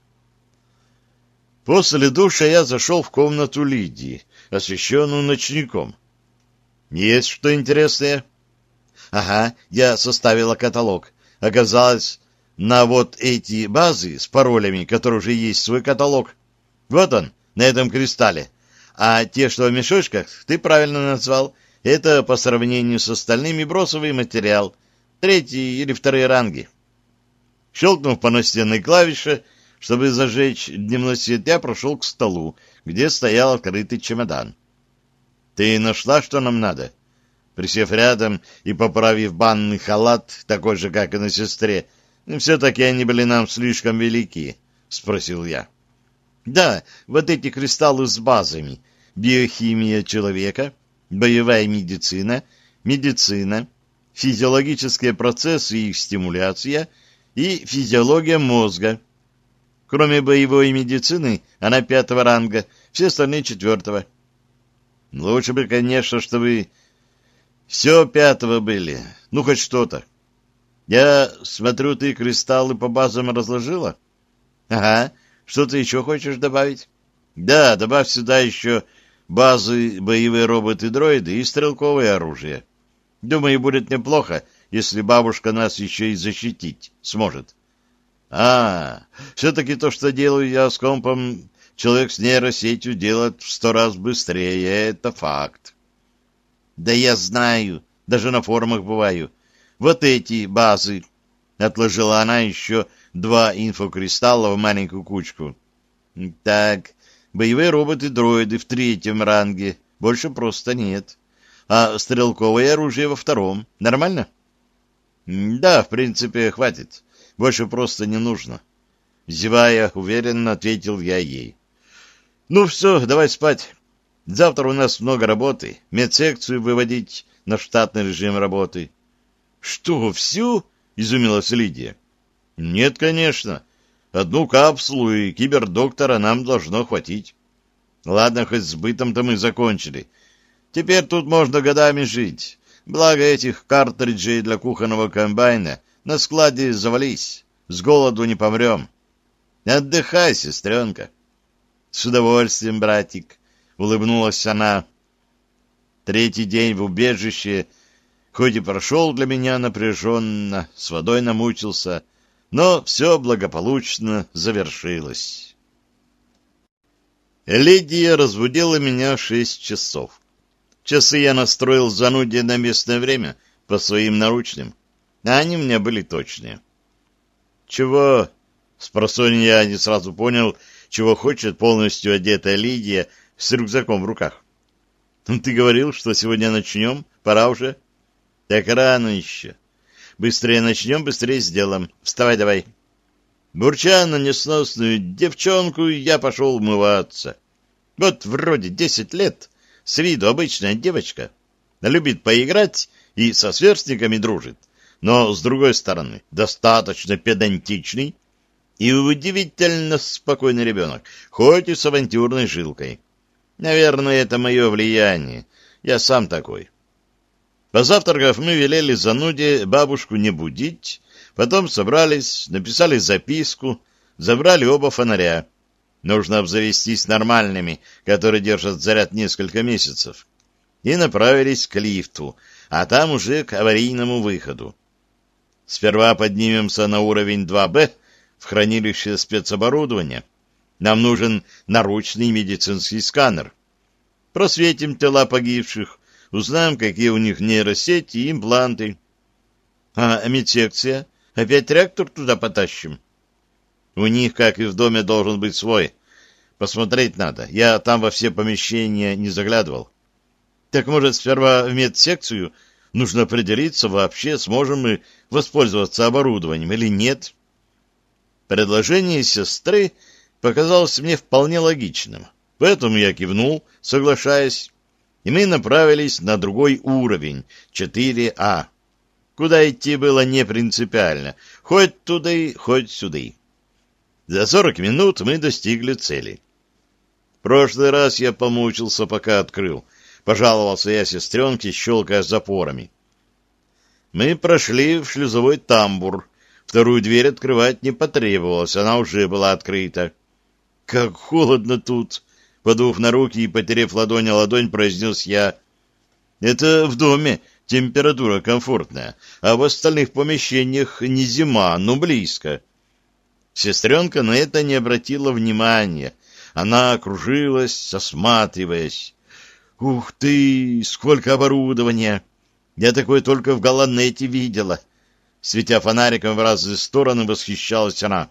После душа я зашел в комнату Лидии, освещенную ночником. «Есть что интересное?» «Ага, я составила каталог. Оказалось, на вот эти базы с паролями, которые уже есть свой каталог. Вот он, на этом кристалле. А те, что в мешочках, ты правильно назвал. Это по сравнению с остальными бросовый материал. Третий или вторые ранги». Щелкнув по настенной клавише, чтобы зажечь дневной свет, я прошел к столу, где стоял открытый чемодан. «Ты нашла, что нам надо?» Присев рядом и поправив банный халат, такой же, как и на сестре, «Все-таки они были нам слишком велики», — спросил я. «Да, вот эти кристаллы с базами. Биохимия человека, боевая медицина, медицина, физиологические процессы и их стимуляция и физиология мозга. Кроме боевой медицины, она пятого ранга, все остальные четвертого». «Лучше бы, конечно, чтобы все пятого были, ну хоть что-то. Я смотрю, ты кристаллы по базам разложила?» «Ага, что ты еще хочешь добавить?» «Да, добавь сюда еще базы, боевые роботы-дроиды и стрелковое оружие. Думаю, будет неплохо, если бабушка нас еще и защитить сможет». «А, все-таки то, что делаю я с компом, человек с нейросетью делает в сто раз быстрее, это факт». «Да я знаю, даже на форумах бываю. Вот эти базы», — отложила она еще два инфокристалла в маленькую кучку. «Так, боевые роботы-дроиды в третьем ранге, больше просто нет. А стрелковое оружие во втором. Нормально?» «Да, в принципе, хватит. Больше просто не нужно». Зевая, уверенно ответил я ей. «Ну все, давай спать. Завтра у нас много работы. Медсекцию выводить на штатный режим работы». «Что, всю?» — изумилась Лидия. «Нет, конечно. Одну капсулу и кибердоктора нам должно хватить. Ладно, хоть с бытом-то мы закончили. Теперь тут можно годами жить. Благо этих картриджей для кухонного комбайна на складе завались. С голоду не помрем. Отдыхай, сестренка». «С удовольствием, братик», — улыбнулась она. Третий день в убежище, хоть и прошел для меня напряженно, с водой намучился, но все благополучно завершилось. Лидия разбудила меня в шесть часов. Часы я настроил зануде на местное время по своим наручным, а они у меня были точные. «Чего?» — спросонья я не сразу понял, чего хочет полностью одетая Лидия с рюкзаком в руках. «Ты говорил, что сегодня начнем? Пора уже?» «Так рано еще. Быстрее начнем, быстрее сделаем. Вставай давай». Бурча на несносную девчонку, я пошел умываться. Вот вроде десять лет, с виду обычная девочка, любит поиграть и со сверстниками дружит, но, с другой стороны, достаточно педантичный и удивительно спокойный ребенок, хоть и с авантюрной жилкой. Наверное, это мое влияние, я сам такой. Позавтракав, мы велели зануде бабушку не будить, потом собрались, написали записку, забрали оба фонаря. Нужно обзавестись нормальными, которые держат заряд несколько месяцев. И направились к лифту, а там уже к аварийному выходу. Сперва поднимемся на уровень два бэ в хранилище спецоборудования. Нам нужен наручный медицинский сканер. Просветим тела погибших, узнаем, какие у них нейросети и импланты. А медсекция? Опять реактор туда потащим? У них, как и в доме, должен быть свой. Посмотреть надо. Я там во все помещения не заглядывал. Так, может, сперва в медсекцию? Нужно определиться вообще, сможем мы воспользоваться оборудованием или нет. Предложение сестры показалось мне вполне логичным. Поэтому я кивнул, соглашаясь, и мы направились на другой уровень, четыре а. Куда идти было не принципиально, хоть туда, хоть сюда. За сорок минут мы достигли цели. В прошлый раз я помучился, пока открыл. Пожаловался я сестренке, щелкая запорами. Мы прошли в шлюзовой тамбур. Вторую дверь открывать не потребовалось, она уже была открыта. «Как холодно тут!» Подув на руки и потерев ладонь о ладонь, произнес я. «Это в доме температура комфортная, а в остальных помещениях не зима, но близко». Сестренка на это не обратила внимания. Она окружилась, осматриваясь. «Ух ты! Сколько оборудования! Я такое только в Галанете видела!» Светя фонариком в разные стороны, восхищалась она.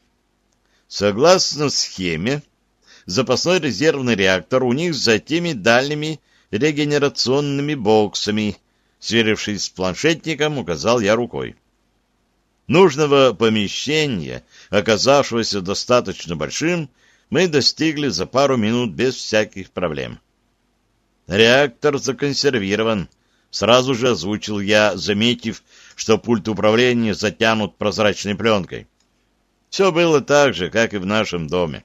Согласно схеме, запасной резервный реактор у них за теми дальними регенерационными боксами. Сверившись с планшетником, указал я рукой. Нужного помещения, оказавшегося достаточно большим, мы достигли за пару минут без всяких проблем. Реактор законсервирован. Сразу же озвучил я, заметив, что пульт управления затянут прозрачной пленкой. Все было так же, как и в нашем доме.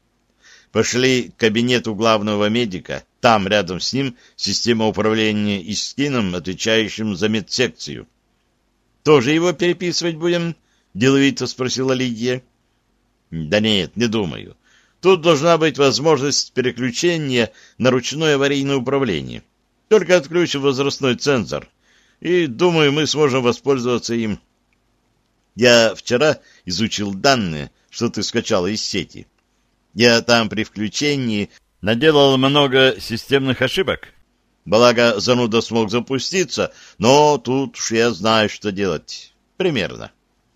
Пошли к кабинету главного медика. Там, рядом с ним, система управления Искином, отвечающим за медсекцию. «Тоже его переписывать будем?» — деловито спросила Лидия. «Да нет, не думаю. Тут должна быть возможность переключения на ручное аварийное управление. Только отключим возрастной цензор. И, думаю, мы сможем воспользоваться им. Я вчера изучил данные, что ты скачала из сети. Я там при включении наделал много системных ошибок. Благо, зануда смог запуститься, но тут уж я знаю, что делать. Примерно».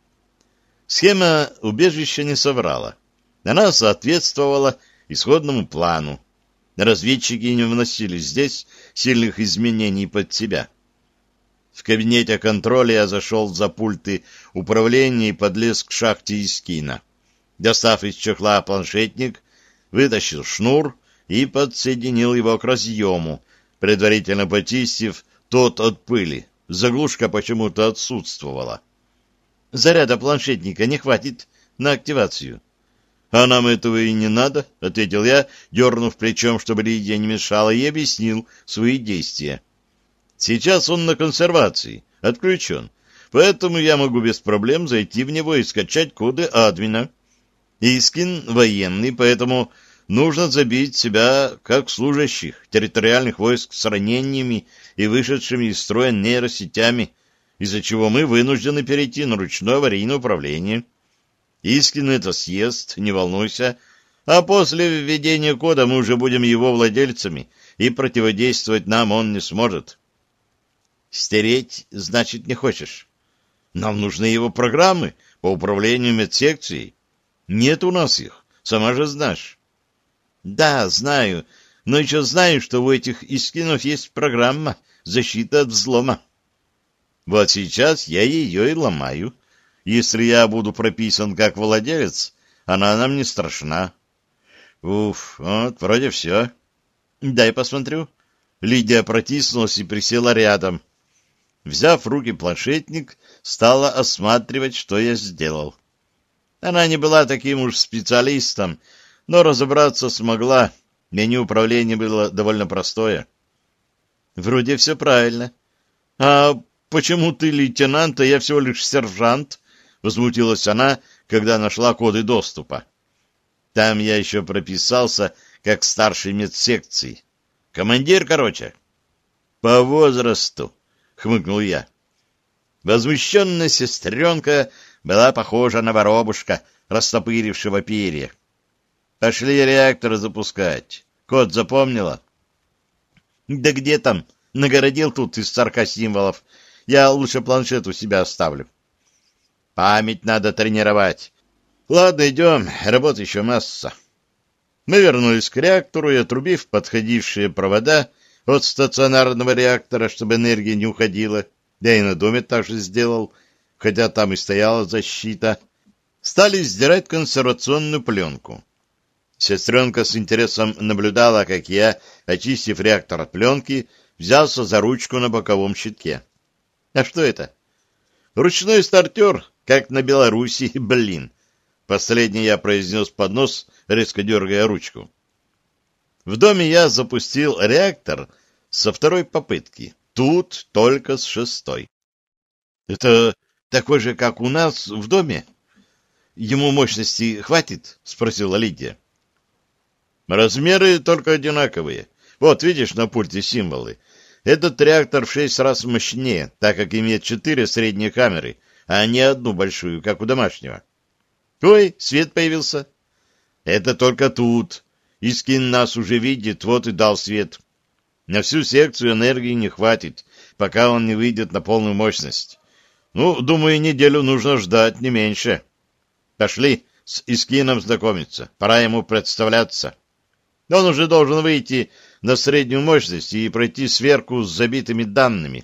Схема убежища не соврала. Она соответствовала исходному плану. Разведчики не вносили здесь сильных изменений под себя. В кабинете контроля я зашел за пульты управления и подлез к шахте Искина. Достав из чехла планшетник, вытащил шнур и подсоединил его к разъему, предварительно почистив тот от пыли. Заглушка почему-то отсутствовала. «Заряда планшетника не хватит на активацию». «А нам этого и не надо», — ответил я, дернув плечом, чтобы Лидия не мешала, и объяснил свои действия. «Сейчас он на консервации, отключен, поэтому я могу без проблем зайти в него и скачать коды админа. Искин военный, поэтому нужно забить себя как служащих территориальных войск с ранениями и вышедшими из строя нейросетями, из-за чего мы вынуждены перейти на ручное аварийное управление. Искин это съест, не волнуйся, А после введения кода мы уже будем его владельцами, и противодействовать нам он не сможет. Стереть, значит, не хочешь? Нам нужны его программы по управлению медсекцией. Нет у нас их, сама же знаешь. Да, знаю, но еще знаю, что у этих искинов есть программа «Защита от взлома». Вот сейчас я ее и ломаю. Если я буду прописан как владелец, она нам не страшна. Уф, вот, вроде все. Дай посмотрю. Лидия протиснулась и присела рядом. Взяв в руки планшетник, стала осматривать, что я сделал. Она не была таким уж специалистом, но разобраться смогла. Меню управления было довольно простое. Вроде все правильно. А почему ты лейтенант, а я всего лишь сержант? Возмутилась она, когда нашла коды доступа. Там я еще прописался как старший медсекции. Командир, короче. По возрасту, хмыкнул я. Возмущенная сестренка была похожа на воробушка, растопырившего перья. Пошли реактор запускать. Код запомнила? Да где там? Нагородил тут из сорока символов. Я лучше планшет у себя оставлю. Память надо тренировать. Ладно, идем, работы еще масса. Мы вернулись к реактору и, отрубив подходившие провода от стационарного реактора, чтобы энергия не уходила, я и на доме так же сделал, хотя там и стояла защита, стали сдирать консервационную пленку. Сестренка с интересом наблюдала, как я, очистив реактор от пленки, взялся за ручку на боковом щитке. А что это? Ручной стартер, как на Беларуси, блин. Последний я произнес под нос, резко дергая ручку. В доме я запустил реактор со второй попытки. Тут только с шестой. Это такой же, как у нас в доме? Ему мощности хватит? Спросила Лидия. Размеры только одинаковые. Вот, видишь на пульте символы. Этот реактор в шесть раз мощнее, так как имеет четыре средние камеры, а не одну большую, как у домашнего. Ой, свет появился. Это только тут. Искин нас уже видит, вот и дал свет. На всю секцию энергии не хватит, пока он не выйдет на полную мощность. Ну, думаю, неделю нужно ждать, не меньше. Пошли с Искином знакомиться, пора ему представляться. Он уже должен выйти на среднюю мощность и пройти сверку с забитыми данными.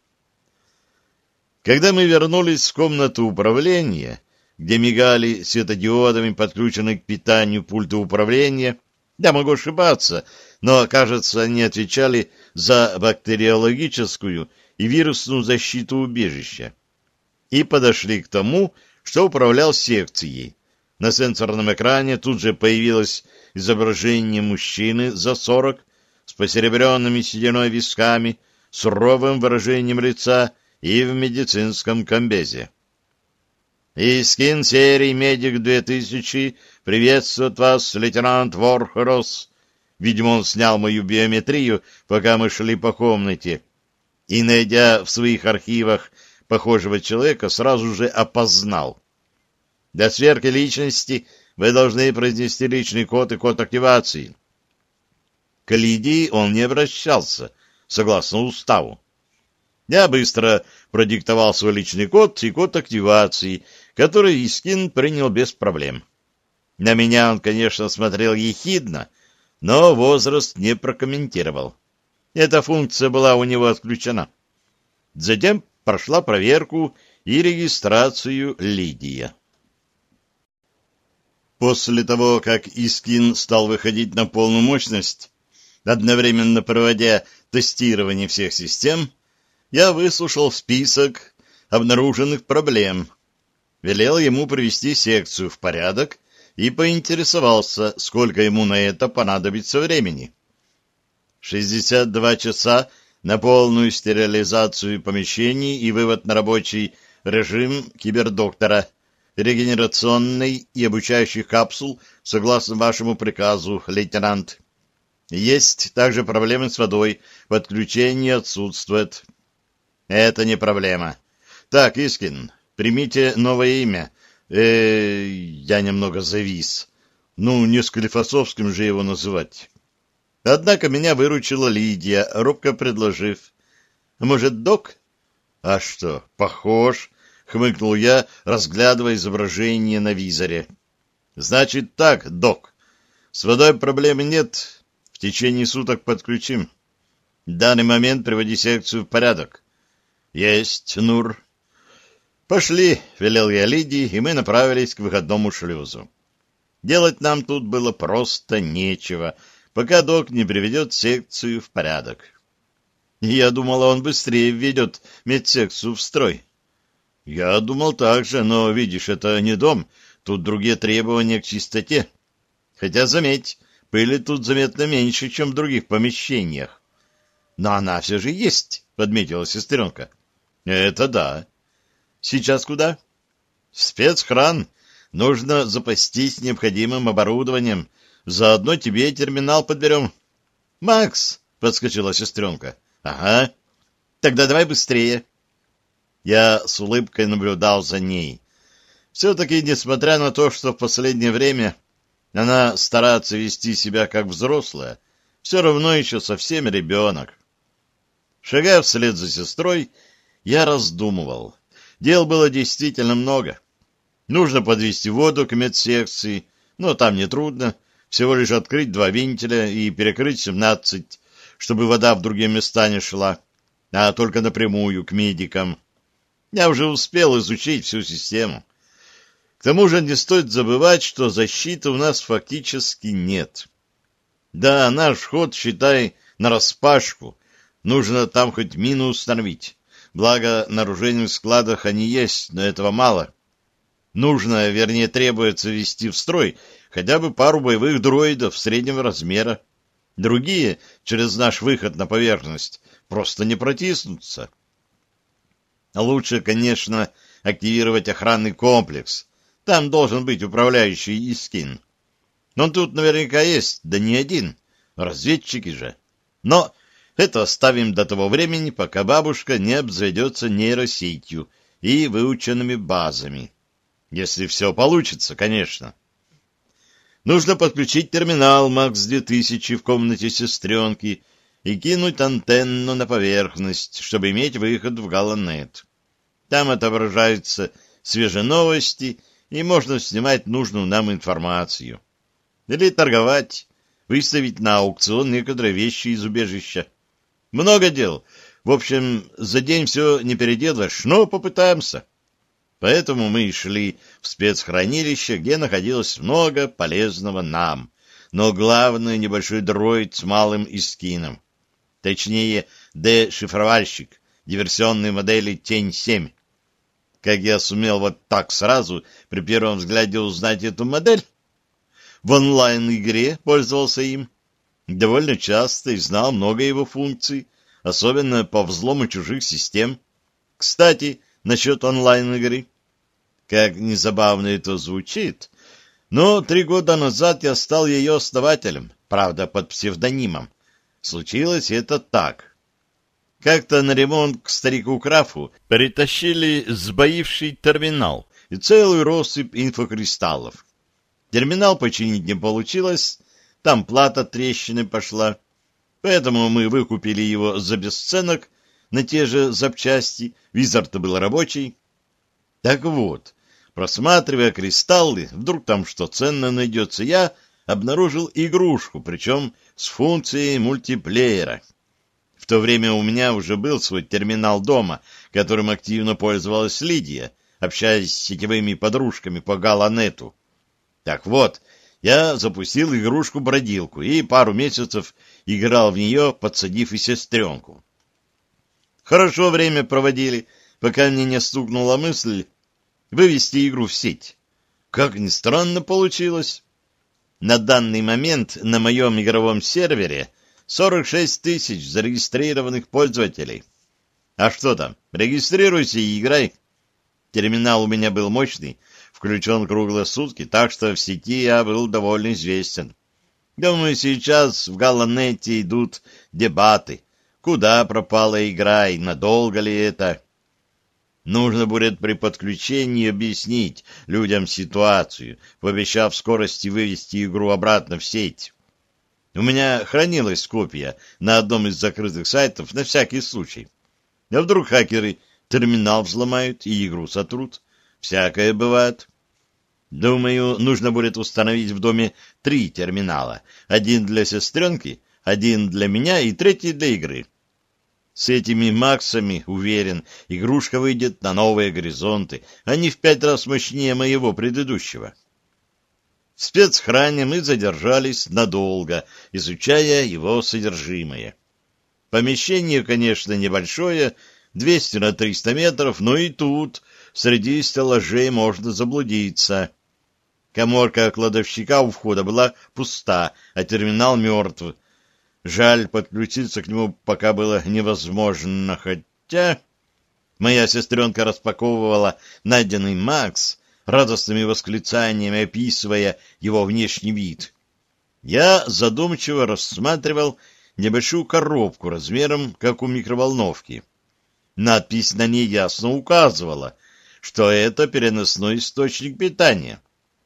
Когда мы вернулись в комнату управления, где мигали светодиодами, подключенные к питанию пульта управления, я могу ошибаться, но, кажется, они отвечали за бактериологическую и вирусную защиту убежища, и подошли к тому, что управлял секцией. На сенсорном экране тут же появилось изображение мужчины за сорок с посеребренными сединой висками, суровым выражением лица и в медицинском комбезе. «Искин серии «Медик две тысячи» приветствует вас, лейтенант Ворхорос». Видимо, он снял мою биометрию, пока мы шли по комнате, и, найдя в своих архивах похожего человека, сразу же опознал. Для сверки личности вы должны произнести личный код и код активации. К Лидии он не обращался, согласно уставу. Я быстро продиктовал свой личный код и код активации, который Искин принял без проблем. На меня он, конечно, смотрел ехидно, но возраст не прокомментировал. Эта функция была у него отключена. Затем прошла проверку и регистрацию Лидия. После того, как Искин стал выходить на полную мощность, одновременно проводя тестирование всех систем, я выслушал список обнаруженных проблем, велел ему привести секцию в порядок и поинтересовался, сколько ему на это понадобится времени. шестьдесят два часа на полную стерилизацию помещений и вывод на рабочий режим кибердоктора, регенерационной и обучающих капсул, согласно вашему приказу, лейтенант. Есть также проблемы с водой, подключение отсутствует. Это не проблема. Так, Искин, примите новое имя. Э, я немного завис. Ну, не Склифосовским же его называть. Однако меня выручила Лидия, робко предложив: «Может, док?» «А что, похож?» — хмыкнул я, разглядывая изображение на визоре. «Значит так, док, с водой проблем нет, в течение суток подключим. В данный момент приводи секцию в порядок». «Есть, Нур». «Пошли», — велел я Лидии, и мы направились к выходному шлюзу. Делать нам тут было просто нечего, пока док не приведет секцию в порядок. Я думала, он быстрее введет медсекцию в строй. Я думал так же, но, видишь, это не дом, тут другие требования к чистоте. Хотя, заметь, пыли тут заметно меньше, чем в других помещениях. Но она все же есть, — подметила сестренка. Это да. Сейчас куда? В спецхран. Нужно запастись необходимым оборудованием. Заодно тебе терминал подберем. Макс, — подскочила сестренка. Ага. Тогда давай быстрее. Я с улыбкой наблюдал за ней. Все-таки, несмотря на то, что в последнее время она старается вести себя как взрослая, все равно еще совсем ребенок. Шагая вслед за сестрой, я раздумывал. Дел было действительно много. Нужно подвести воду к медсекции, но там нетрудно. Всего лишь открыть два вентиля и перекрыть семнадцать, чтобы вода в другие места не шла, а только напрямую к медикам. Я уже успел изучить всю систему. К тому же не стоит забывать, что защиты у нас фактически нет. Да, наш ход, считай, нараспашку. Нужно там хоть мину установить. Благо, на оружейных складах они есть, но этого мало. Нужно, вернее, требуется ввести в строй хотя бы пару боевых дроидов среднего размера. Другие, через наш выход на поверхность, просто не протиснутся. Лучше, конечно, активировать охранный комплекс. Там должен быть управляющий Искин. Он тут наверняка есть, да не один. Разведчики же. Но это оставим до того времени, пока бабушка не обзаведется нейросетью и выученными базами. Если все получится, конечно. Нужно подключить терминал макс две тысячи в комнате сестренки и кинуть антенну на поверхность, чтобы иметь выход в Галанет. Там отображаются свежие новости, и можно снимать нужную нам информацию. Или торговать, выставить на аукцион некоторые вещи из убежища. Много дел. В общем, за день все не переделаешь, но попытаемся. Поэтому мы и шли в спецхранилище, где находилось много полезного нам. Но главное — небольшой дроид с малым искином. Точнее, дешифровальщик диверсионной модели Тень-семь. Как я сумел вот так сразу при первом взгляде узнать эту модель? В онлайн-игре пользовался им. Довольно часто и знал много его функций, особенно по взлому чужих систем. Кстати, насчет онлайн-игры. Как незабавно это звучит, но три года назад я стал ее основателем, правда, под псевдонимом. Случилось это так. Как-то на ремонт к старику Крафу притащили сбоивший терминал и целую россыпь инфокристаллов. Терминал починить не получилось, там плата трещины пошла, поэтому мы выкупили его за бесценок на те же запчасти, визор-то был рабочий. Так вот, просматривая кристаллы, вдруг там что ценно найдется, я обнаружил игрушку, причем с функцией мультиплеера. В то время у меня уже был свой терминал дома, которым активно пользовалась Лидия, общаясь с сетевыми подружками по Галанету. Так вот, я запустил игрушку-бродилку и пару месяцев играл в нее, подсадив и сестренку. Хорошо время проводили, пока мне не стукнула мысль вывести игру в сеть. Как ни странно получилось. На данный момент на моем игровом сервере сорок шесть тысяч зарегистрированных пользователей. А что там? Регистрируйся и играй. Терминал у меня был мощный, включен круглые сутки, так что в сети я был довольно известен. Думаю, сейчас в Галанете идут дебаты. Куда пропала игра и надолго ли это? Нужно будет при подключении объяснить людям ситуацию, пообещав в скорости вывести игру обратно в сеть. У меня хранилась копия на одном из закрытых сайтов на всякий случай. А вдруг хакеры терминал взломают и игру сотрут? Всякое бывает. Думаю, нужно будет установить в доме три терминала. Один для сестренки, один для меня и третий для игры. С этими максами, уверен, игрушка выйдет на новые горизонты, а не в пять раз мощнее моего предыдущего. В спецхране мы задержались надолго, изучая его содержимое. Помещение, конечно, небольшое, двести на триста метров, но и тут среди стеллажей можно заблудиться. Каморка кладовщика у входа была пуста, а терминал мертв. Жаль, подключиться к нему пока было невозможно, хотя... Моя сестренка распаковывала найденный Макс, радостными восклицаниями описывая его внешний вид. Я задумчиво рассматривал небольшую коробку размером, как у микроволновки. Надпись на ней ясно указывала, что это переносной источник питания.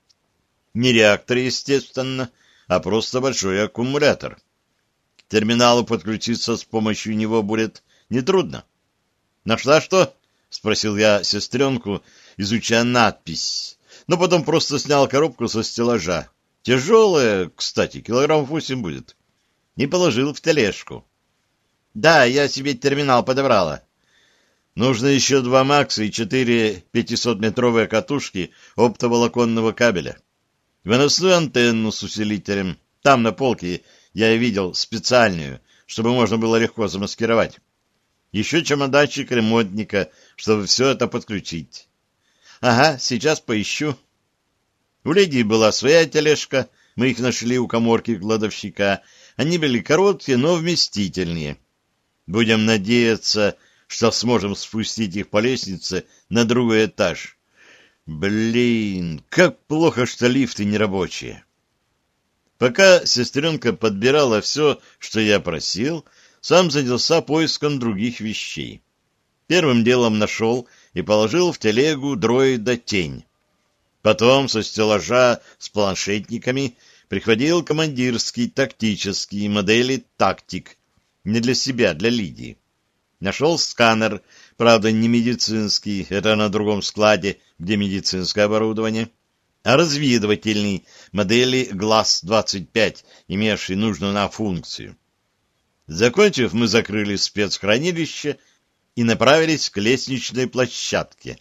Не реактор, естественно, а просто большой аккумулятор. К терминалу подключиться с помощью него будет нетрудно. «Нашла что?» — спросил я сестренку, изучая надпись, но потом просто снял коробку со стеллажа. Тяжелая, кстати, килограмм восемь будет. И положил в тележку. «Да, я себе терминал подобрала». Нужно еще два Макса и четыре пятисотметровые катушки оптоволоконного кабеля. Выносную антенну с усилителем. Там на полке я видел специальную, чтобы можно было легко замаскировать. Еще чемоданчик ремонтника, чтобы все это подключить. Ага, сейчас поищу. У Лидии была своя тележка, мы их нашли у каморки кладовщика. Они были короткие, но вместительнее. Будем надеяться, что сможем спустить их по лестнице на другой этаж. Блин, как плохо, что лифты нерабочие. Пока сестренка подбирала все, что я просил, сам занялся поиском других вещей. Первым делом нашел и положил в телегу дроида «Тень». Потом со стеллажа с планшетниками прихватил командирские тактические модели «Тактик». Не для себя, для Лидии. Нашел сканер, правда, не медицинский, это на другом складе, где медицинское оборудование, а разведывательный, модели глаз двадцать пять, имевший нужную нам функцию. Закончив, мы закрыли спецхранилище и направились к лестничной площадке.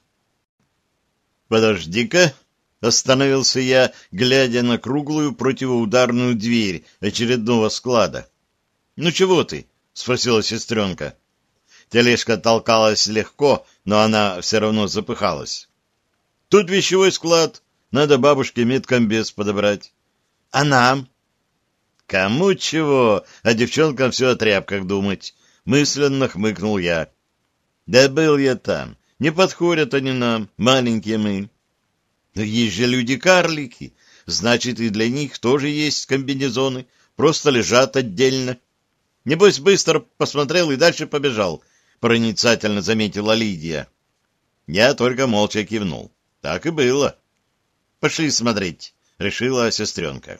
«Подожди-ка», — остановился я, глядя на круглую противоударную дверь очередного склада. «Ну чего ты?» — спросила сестренка. Тележка толкалась легко, но она все равно запыхалась. «Тут вещевой склад. Надо бабушке медкомбез подобрать». «А нам?» «Кому чего, а девчонкам все о тряпках думать», — мысленно хмыкнул я. «Да был я там. Не подходят они нам, маленькие мы». «Но есть же люди-карлики. Значит, и для них тоже есть комбинезоны, просто лежат отдельно». «Небось, быстро посмотрел и дальше побежал», — проницательно заметила Лидия. Я только молча кивнул. Так и было. «Пошли смотреть», — решила сестренка.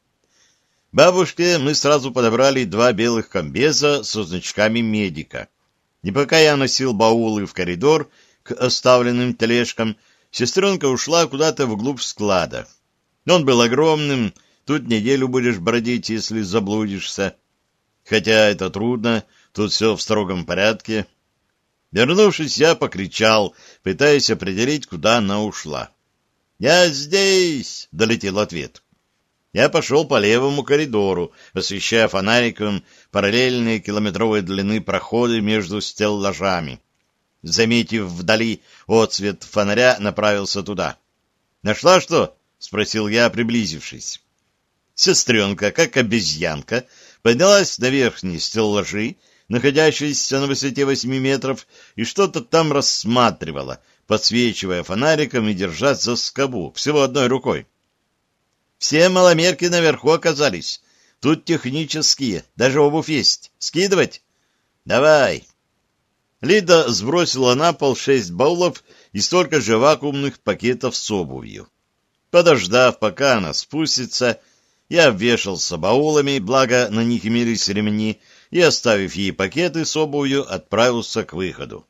Бабушке мы сразу подобрали два белых комбеза со значками медика. И пока я носил баулы в коридор к оставленным тележкам, сестренка ушла куда-то вглубь склада. Он был огромным, тут неделю будешь бродить, если заблудишься. Хотя это трудно, тут все в строгом порядке. Вернувшись, я покричал, пытаясь определить, куда она ушла. «Я здесь!» — долетел ответ. Я пошел по левому коридору, освещая фонариком параллельные километровой длины проходы между стеллажами. Заметив вдали отсвет фонаря, направился туда. «Нашла что?» — спросил я, приблизившись. Сестренка, как обезьянка, поднялась на верхние стеллажи, находящиеся на высоте восьми метров, и что-то там рассматривала, подсвечивая фонариком и держась за скобу, всего одной рукой. «Все маломерки наверху оказались. Тут технические, даже обувь есть. Скидывать?» «Давай». Лида сбросила на пол шесть баулов и столько же вакуумных пакетов с обувью. Подождав, пока она спустится, я обвешался баулами, благо на них имелись ремни, и, оставив ей пакеты с обувью, отправился к выходу.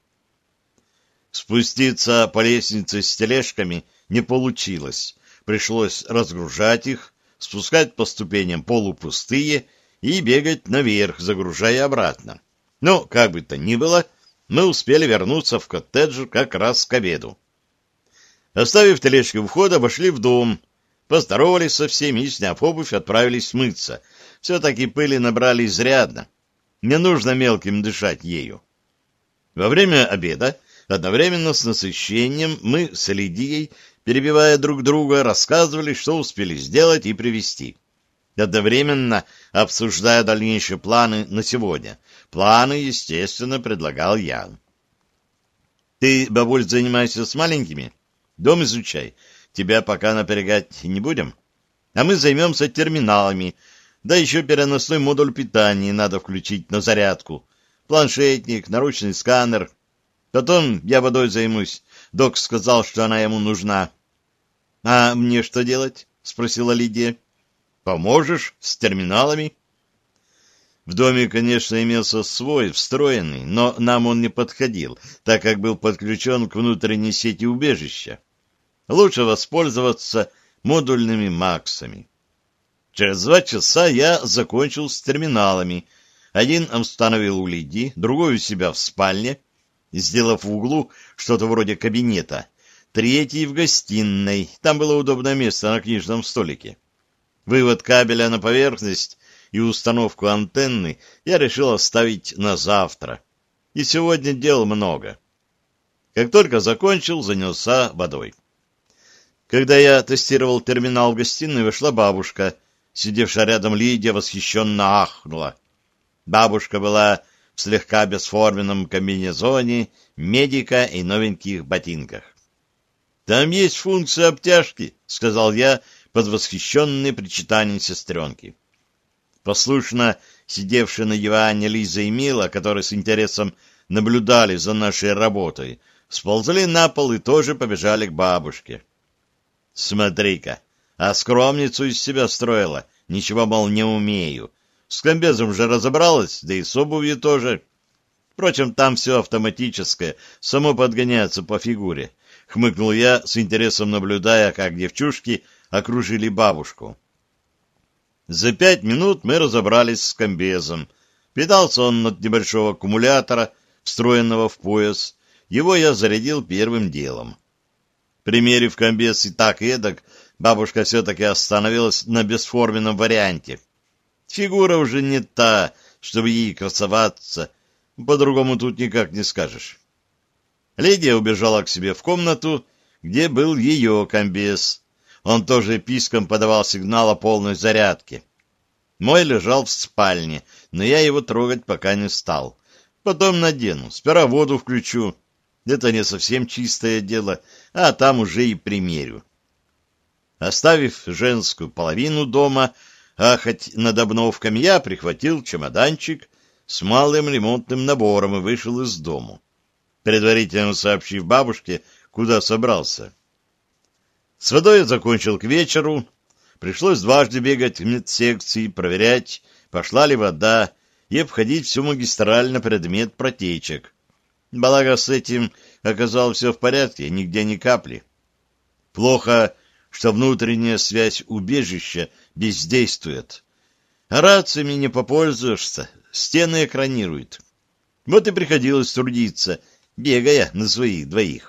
Спуститься по лестнице с тележками не получилось. Пришлось разгружать их, спускать по ступеням полупустые и бегать наверх, загружая обратно. Но, как бы то ни было, мы успели вернуться в коттедж как раз к обеду. Оставив тележки у входа, вошли в дом, поздоровались со всеми и, сняв обувь, отправились мыться. Все-таки пыли набрали изрядно. Не нужно мелким дышать ею. Во время обеда, одновременно с насыщением, мы с Лидией, перебивая друг друга, рассказывали, что успели сделать и привезти. Одновременно обсуждая дальнейшие планы на сегодня. Планы, естественно, предлагал я. «Ты, бабуль, занимайся с маленькими? Дом изучай. Тебя пока напрягать не будем. А мы займемся терминалами. Да еще переносной модуль питания надо включить на зарядку. Планшетник, наручный сканер. Потом я водой займусь. Док сказал, что она ему нужна». «А мне что делать?» — спросила Лидия. «Поможешь с терминалами?» В доме, конечно, имелся свой, встроенный, но нам он не подходил, так как был подключен к внутренней сети убежища. Лучше воспользоваться модульными максами. Через два часа я закончил с терминалами. Один установил у Лиди, другой у себя в спальне, сделав в углу что-то вроде кабинета, третий в гостиной, там было удобное место на книжном столике. Вывод кабеля на поверхность и установку антенны я решил оставить на завтра. И сегодня дел много. Как только закончил, занялся водой. Когда я тестировал терминал в гостиной, вошла бабушка. Сидевшая рядом Лидия восхищенно ахнула. Бабушка была в слегка бесформенном комбинезоне, медика и новеньких ботинках. «Там есть функция обтяжки», — сказал я под восхищенные причитания сестренки. Послушно сидевшие на диване Лиза и Мила, которые с интересом наблюдали за нашей работой, сползли на пол и тоже побежали к бабушке. «Смотри-ка, а скромницу из себя строила, ничего, мол, не умею. С комбезом же разобралась, да и с обувью тоже. Впрочем, там все автоматическое, само подгоняется по фигуре», — хмыкнул я, с интересом наблюдая, как девчушки окружили бабушку. За пять минут мы разобрались с комбезом. Питался он от небольшого аккумулятора, встроенного в пояс. Его я зарядил первым делом. Примерив комбез и так и эдак, бабушка все-таки остановилась на бесформенном варианте. Фигура уже не та, чтобы ей красоваться. По-другому тут никак не скажешь. Лидия убежала к себе в комнату, где был ее комбез. Он тоже писком подавал сигнал о полной зарядке. Мой лежал в спальне, но я его трогать пока не стал. Потом надену, сперва воду включу. Это не совсем чистое дело, а там уже и примерю. Оставив женскую половину дома, ахать над обновками, я прихватил чемоданчик с малым ремонтным набором и вышел из дому, предварительно сообщив бабушке, куда собрался. С водой я закончил к вечеру. Пришлось дважды бегать в медсекции, проверять, пошла ли вода, и обходить всю магистраль на предмет протечек. Благо, с этим оказалось все в порядке, нигде ни капли. Плохо, что внутренняя связь убежища бездействует. А рациями не попользуешься, стены экранируют. Вот и приходилось трудиться, бегая на своих двоих.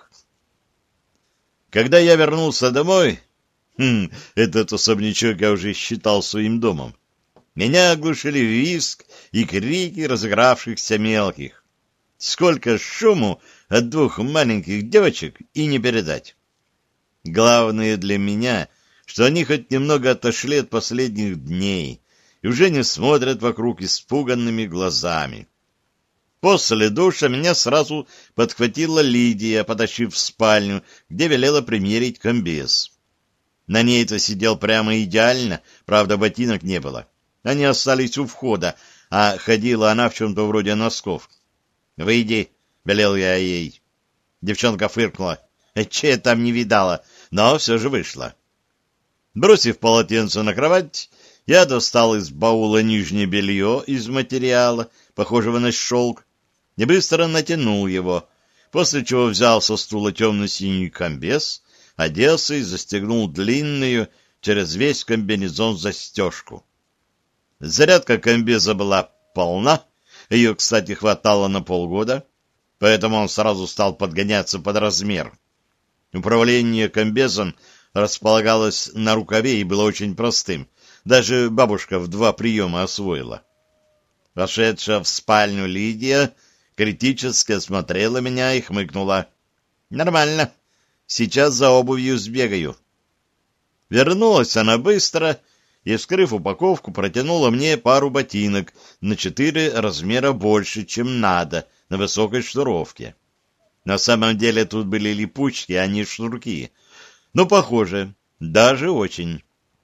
Когда я вернулся домой, хм, этот особнячок я уже считал своим домом, меня оглушили визг и крики разыгравшихся мелких. Сколько шуму от двух маленьких девочек и не передать. Главное для меня, что они хоть немного отошли от последних дней и уже не смотрят вокруг испуганными глазами. После душа меня сразу подхватила Лидия, потащив в спальню, где велела примерить комбез. На ней-то сидел прямо идеально, правда, ботинок не было. Они остались у входа, а ходила она в чем-то вроде носков. «Выйди», — велел я ей. Девчонка фыркнула. Че я там не видала, но все же вышла. Бросив полотенце на кровать, я достал из баула нижнее белье из материала, похожего на шелк, и быстро натянул его, после чего взял со стула темно-синий комбез, оделся и застегнул длинную через весь комбинезон застежку. Зарядка комбеза была полна, ее, кстати, хватало на полгода, поэтому он сразу стал подгоняться под размер. Управление комбезом располагалось на рукаве и было очень простым. Даже бабушка в два приема освоила. Вошедшая в спальню Лидия критически осмотрела меня и хмыкнула. «Нормально. Сейчас за обувью сбегаю». Вернулась она быстро и, вскрыв упаковку, протянула мне пару ботинок на четыре размера больше, чем надо, на высокой шнуровке. На самом деле тут были липучки, а не шнурки. Но похоже, даже очень.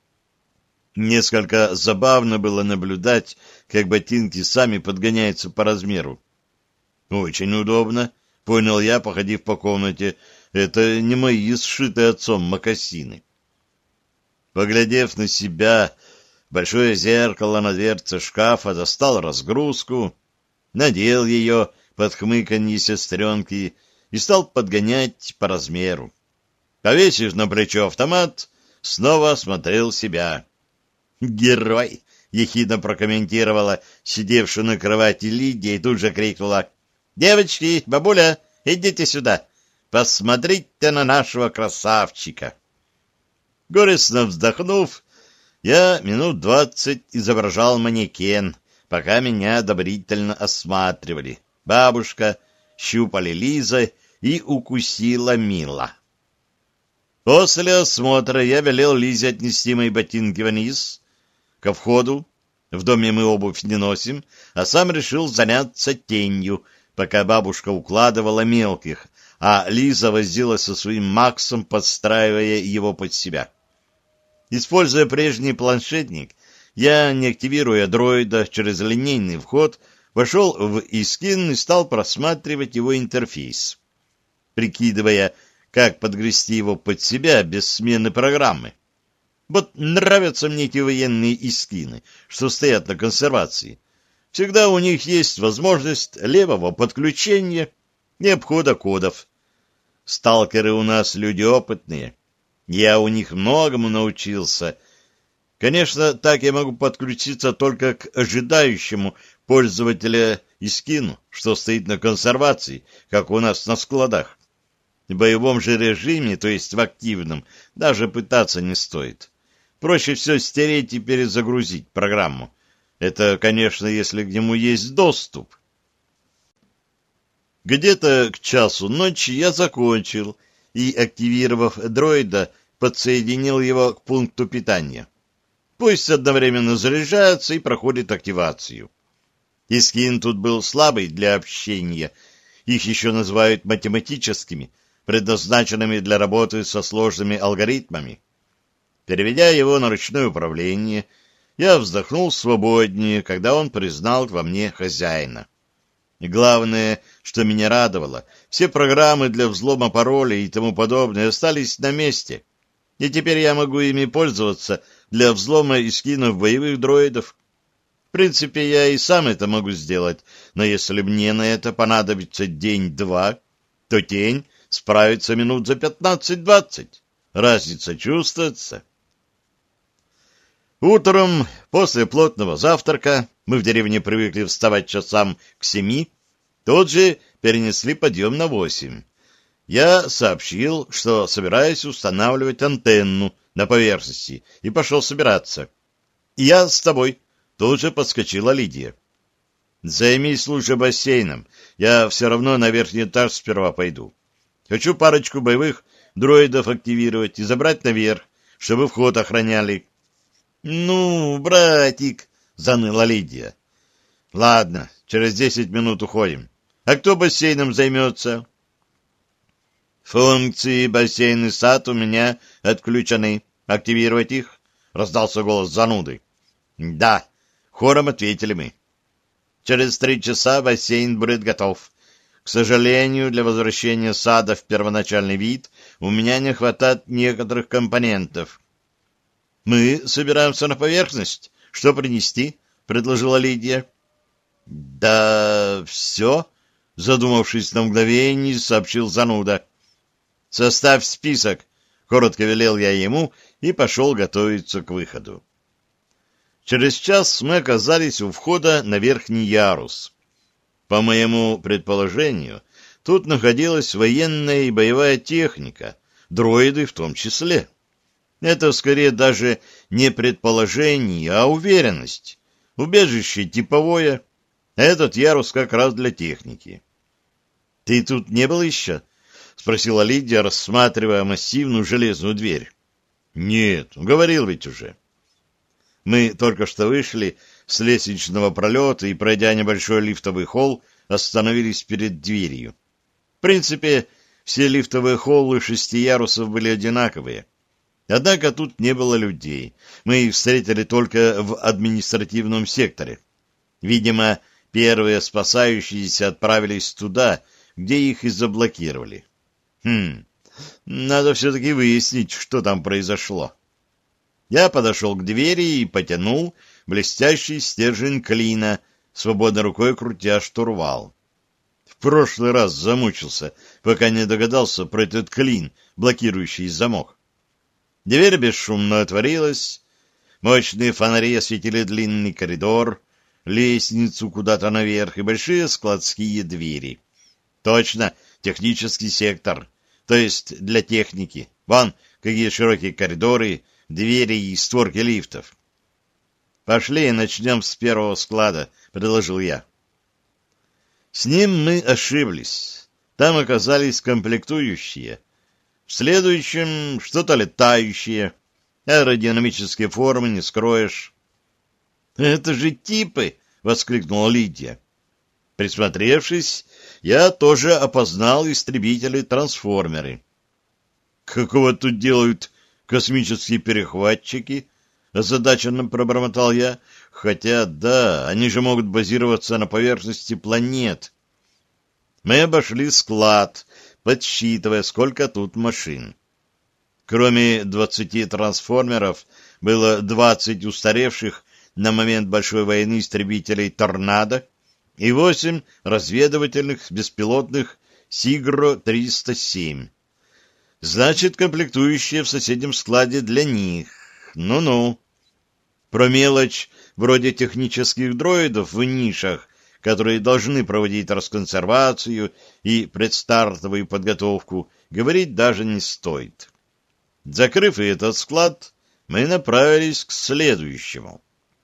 Несколько забавно было наблюдать, как ботинки сами подгоняются по размеру. «Очень удобно», — понял я, походив по комнате. «Это не мои сшитые отцом мокасины». Поглядев на себя, большое зеркало на дверце шкафа, достал разгрузку, надел ее под хмыканье сестренки и стал подгонять по размеру. Повесив на плечо автомат, снова осмотрел себя. «Герой!» — ехидно прокомментировала сидевшая на кровати Лидия и тут же крикнула. «Девочки, бабуля, идите сюда! Посмотрите на нашего красавчика!» Горестно вздохнув, я минут двадцать изображал манекен, пока меня одобрительно осматривали. Бабушка, щупали Лиза и укусила Мила. После осмотра я велел Лизе отнести мои ботинки вниз, ко входу. В доме мы обувь не носим, а сам решил заняться тенью, пока бабушка укладывала мелких, а Лиза возилась со своим Максом, подстраивая его под себя. Используя прежний планшетник, я, не активируя дроида через линейный вход, вошел в Искин и стал просматривать его интерфейс, прикидывая, как подгрести его под себя без смены программы. Вот нравятся мне эти военные Искины, что стоят на консервации. Всегда у них есть возможность левого подключения и обхода кодов. Сталкеры у нас люди опытные. Я у них многому научился. Конечно, так я могу подключиться только к ожидающему пользователя Искину, что стоит на консервации, как у нас на складах. В боевом же режиме, то есть в активном, даже пытаться не стоит. Проще все стереть и перезагрузить программу. Это, конечно, если к нему есть доступ. Где-то к часу ночи я закончил и, активировав дроида, подсоединил его к пункту питания. Пусть одновременно заряжается и проходит активацию. Искин тут был слабый для общения. Их еще называют математическими, предназначенными для работы со сложными алгоритмами. Переведя его на ручное управление, я вздохнул свободнее, когда он признал во мне хозяина. И главное, что меня радовало, все программы для взлома паролей и тому подобное остались на месте, и теперь я могу ими пользоваться для взлома Искинов боевых дроидов. В принципе, я и сам это могу сделать, но если мне на это понадобится день-два, то тень справится минут за пятнадцать-двадцать. Разница чувствуется. Утром, после плотного завтрака, мы в деревне привыкли вставать часам к семи, тут же перенесли подъем на восемь. Я сообщил, что собираюсь устанавливать антенну на поверхности, и пошел собираться. «Я с тобой», — тут же подскочила Лидия. «Займись лучше бассейном, я все равно на верхний этаж сперва пойду. Хочу парочку боевых дроидов активировать и забрать наверх, чтобы вход охраняли». «Ну, братик», — заныла Лидия. «Ладно, через десять минут уходим. А кто бассейном займется?» «Функции бассейн и сад у меня отключены. Активировать их?» — раздался голос зануды. «Да», — хором ответили мы. «Через три часа бассейн будет готов. К сожалению, для возвращения сада в первоначальный вид у меня не хватает некоторых компонентов. — Мы собираемся на поверхность. Что принести? — предложила Лидия. — Да все, — задумавшись на мгновение, сообщил зануда. — Составь список, — коротко велел я ему и пошел готовиться к выходу. Через час мы оказались у входа на верхний ярус. По моему предположению, тут находилась военная и боевая техника, дроиды в том числе. Это скорее даже не предположение, а уверенность. Убежище типовое, а этот ярус как раз для техники. — Ты тут не был еще? — спросила Лидия, рассматривая массивную железную дверь. — Нет, говорил ведь уже. Мы только что вышли с лестничного пролета и, пройдя небольшой лифтовый холл, остановились перед дверью. В принципе, все лифтовые холлы шести ярусов были одинаковые. Однако тут не было людей. Мы их встретили только в административном секторе. Видимо, первые спасающиеся отправились туда, где их и заблокировали. Хм, надо все-таки выяснить, что там произошло. Я подошел к двери и потянул блестящий стержень клина, свободной рукой крутя штурвал. В прошлый раз замучился, пока не догадался про этот клин, блокирующий замок. Дверь бесшумно отворилась, мощные фонари осветили длинный коридор, лестницу куда-то наверх и большие складские двери. Точно, технический сектор, то есть для техники. Вон, какие широкие коридоры, двери и створки лифтов. «Пошли, начнем с первого склада», — предложил я. С ним мы ошиблись. Там оказались комплектующие. В следующем что-то летающее. Аэродинамические формы не скроешь. «Это же типы!» — воскликнула Лидия. Присмотревшись, я тоже опознал истребители-трансформеры. «Какого тут делают космические перехватчики?» — озадаченно пробормотал я. «Хотя, да, они же могут базироваться на поверхности планет». Мы обошли склад, подсчитывая, сколько тут машин. Кроме двадцати трансформеров, было двадцать устаревших на момент Большой войны истребителей «Торнадо» и восемь разведывательных беспилотных «Сигро триста семь». Значит, комплектующие в соседнем складе для них. Ну-ну. Про мелочь вроде технических дроидов в нишах, которые должны проводить расконсервацию и предстартовую подготовку, говорить даже не стоит. Закрыв и этот склад, мы направились к следующему.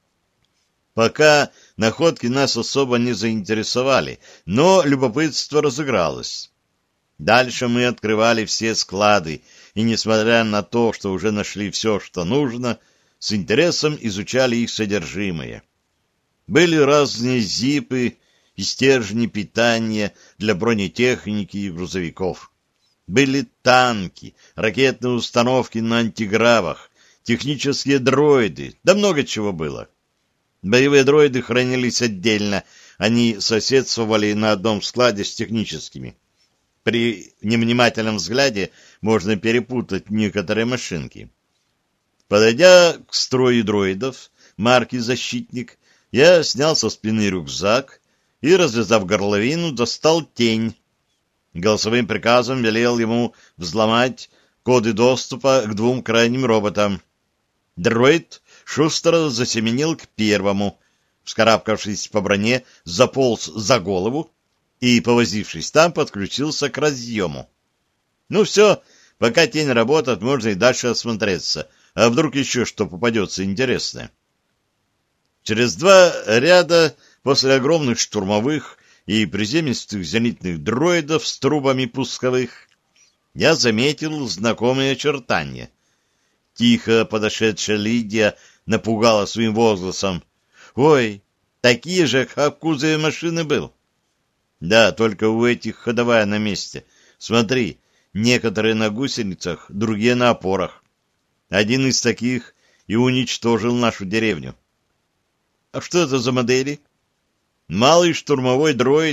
Пока находки нас особо не заинтересовали, но любопытство разыгралось. Дальше мы открывали все склады, и, несмотря на то, что уже нашли все, что нужно, с интересом изучали их содержимое. Были разные зипы и стержни питания для бронетехники и грузовиков. Были танки, ракетные установки на антигравах, технические дроиды, да много чего было. Боевые дроиды хранились отдельно, они соседствовали на одном складе с техническими. При невнимательном взгляде можно перепутать некоторые машинки. Подойдя к строю дроидов марки «Защитник», я снял со спины рюкзак и, развязав горловину, достал тень. Голосовым приказом велел ему взломать коды доступа к двум крайним роботам. Дроид шустро засеменил к первому, вскарабкавшись по броне, заполз за голову и, повозившись там, подключился к разъему. Ну все, пока тень работает, можно и дальше осмотреться, а вдруг еще что попадется интересное. Через два ряда после огромных штурмовых и приземистых зенитных дроидов с трубами пусковых я заметил знакомые очертания. Тихо подошедшая Лидия напугала своим возгласом: «Ой, такие же, как в кузове машины был». Да, только у этих ходовая на месте. Смотри, некоторые на гусеницах, другие на опорах. Один из таких и уничтожил нашу деревню. А что это за модели? Малый штурмовой дроид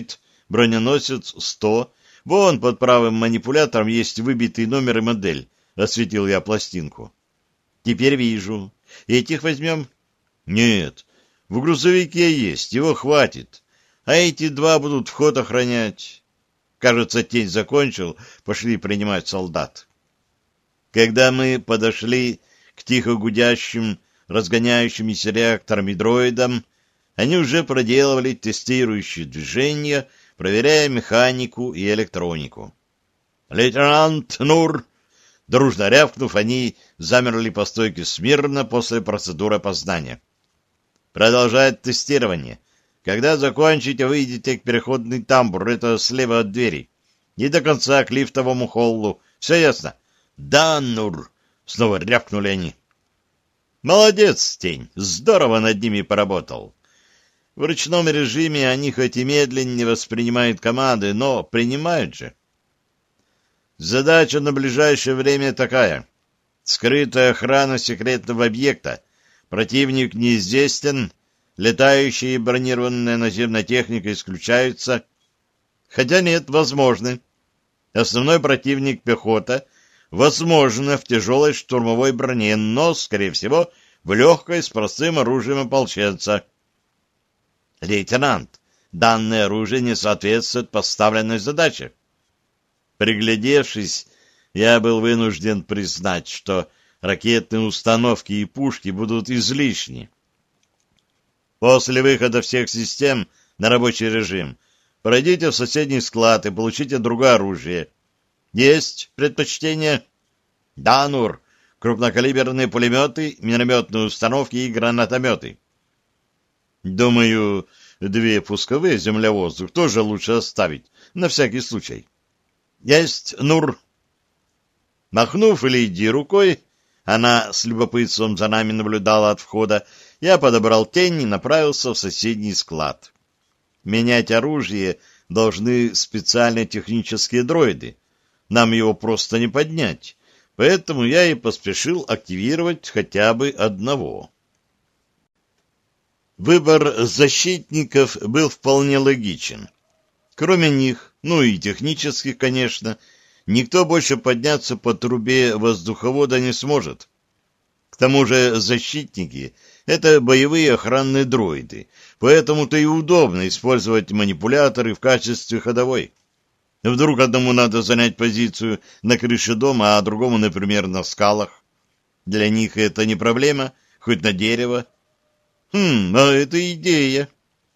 броненосец сто. Вон под правым манипулятором есть выбитый номер и модель. Осветил я пластинку. Теперь вижу. Этих возьмем? Нет, в грузовике есть, его хватит. А эти два будут вход охранять. Кажется, тень закончил, пошли принимать солдат. Когда мы подошли к тихо гудящим, разгоняющимися реакторами дроидам, они уже проделывали тестирующие движения, проверяя механику и электронику. «Лейтенант Нур!» Дружно рявкнув, они замерли по стойке смирно после процедуры опознания. «Продолжает тестирование. Когда закончите, выйдете к переходный тамбур, это слева от двери, и до конца к лифтовому холлу. Все ясно?» «Да, Нур!» — снова рявкнули они. «Молодец, Тень! Здорово над ними поработал!» В ручном режиме они хоть и медленнее воспринимают команды, но принимают же. Задача на ближайшее время такая. Скрытая охрана секретного объекта. Противник неизвестен, летающая и бронированная наземная техника исключаются. Хотя нет, возможны. Основной противник пехота, возможно, в тяжелой штурмовой броне, но, скорее всего, в легкой с простым оружием ополченца. «Лейтенант, данное оружие не соответствует поставленной задаче». Приглядевшись, я был вынужден признать, что ракетные установки и пушки будут излишни. После выхода всех систем на рабочий режим пройдите в соседний склад и получите другое оружие. Есть предпочтение? Да, Нур. Крупнокалиберные пулеметы, минометные установки и гранатометы. Думаю, две пусковые земля-воздух тоже лучше оставить, на всякий случай. Есть, Нур. Махнув Лидии рукой, она с любопытством за нами наблюдала от входа, я подобрал тень и направился в соседний склад. Менять оружие должны специальные технические дроиды. Нам его просто не поднять, поэтому я и поспешил активировать хотя бы одного. Выбор защитников был вполне логичен. Кроме них, ну и технических, конечно, никто больше подняться по трубе воздуховода не сможет. К тому же защитники — это боевые охранные дроиды, поэтому-то и удобно использовать манипуляторы в качестве ходовой. Вдруг одному надо занять позицию на крыше дома, а другому, например, на скалах. Для них это не проблема, хоть на дерево. Хм, а это идея.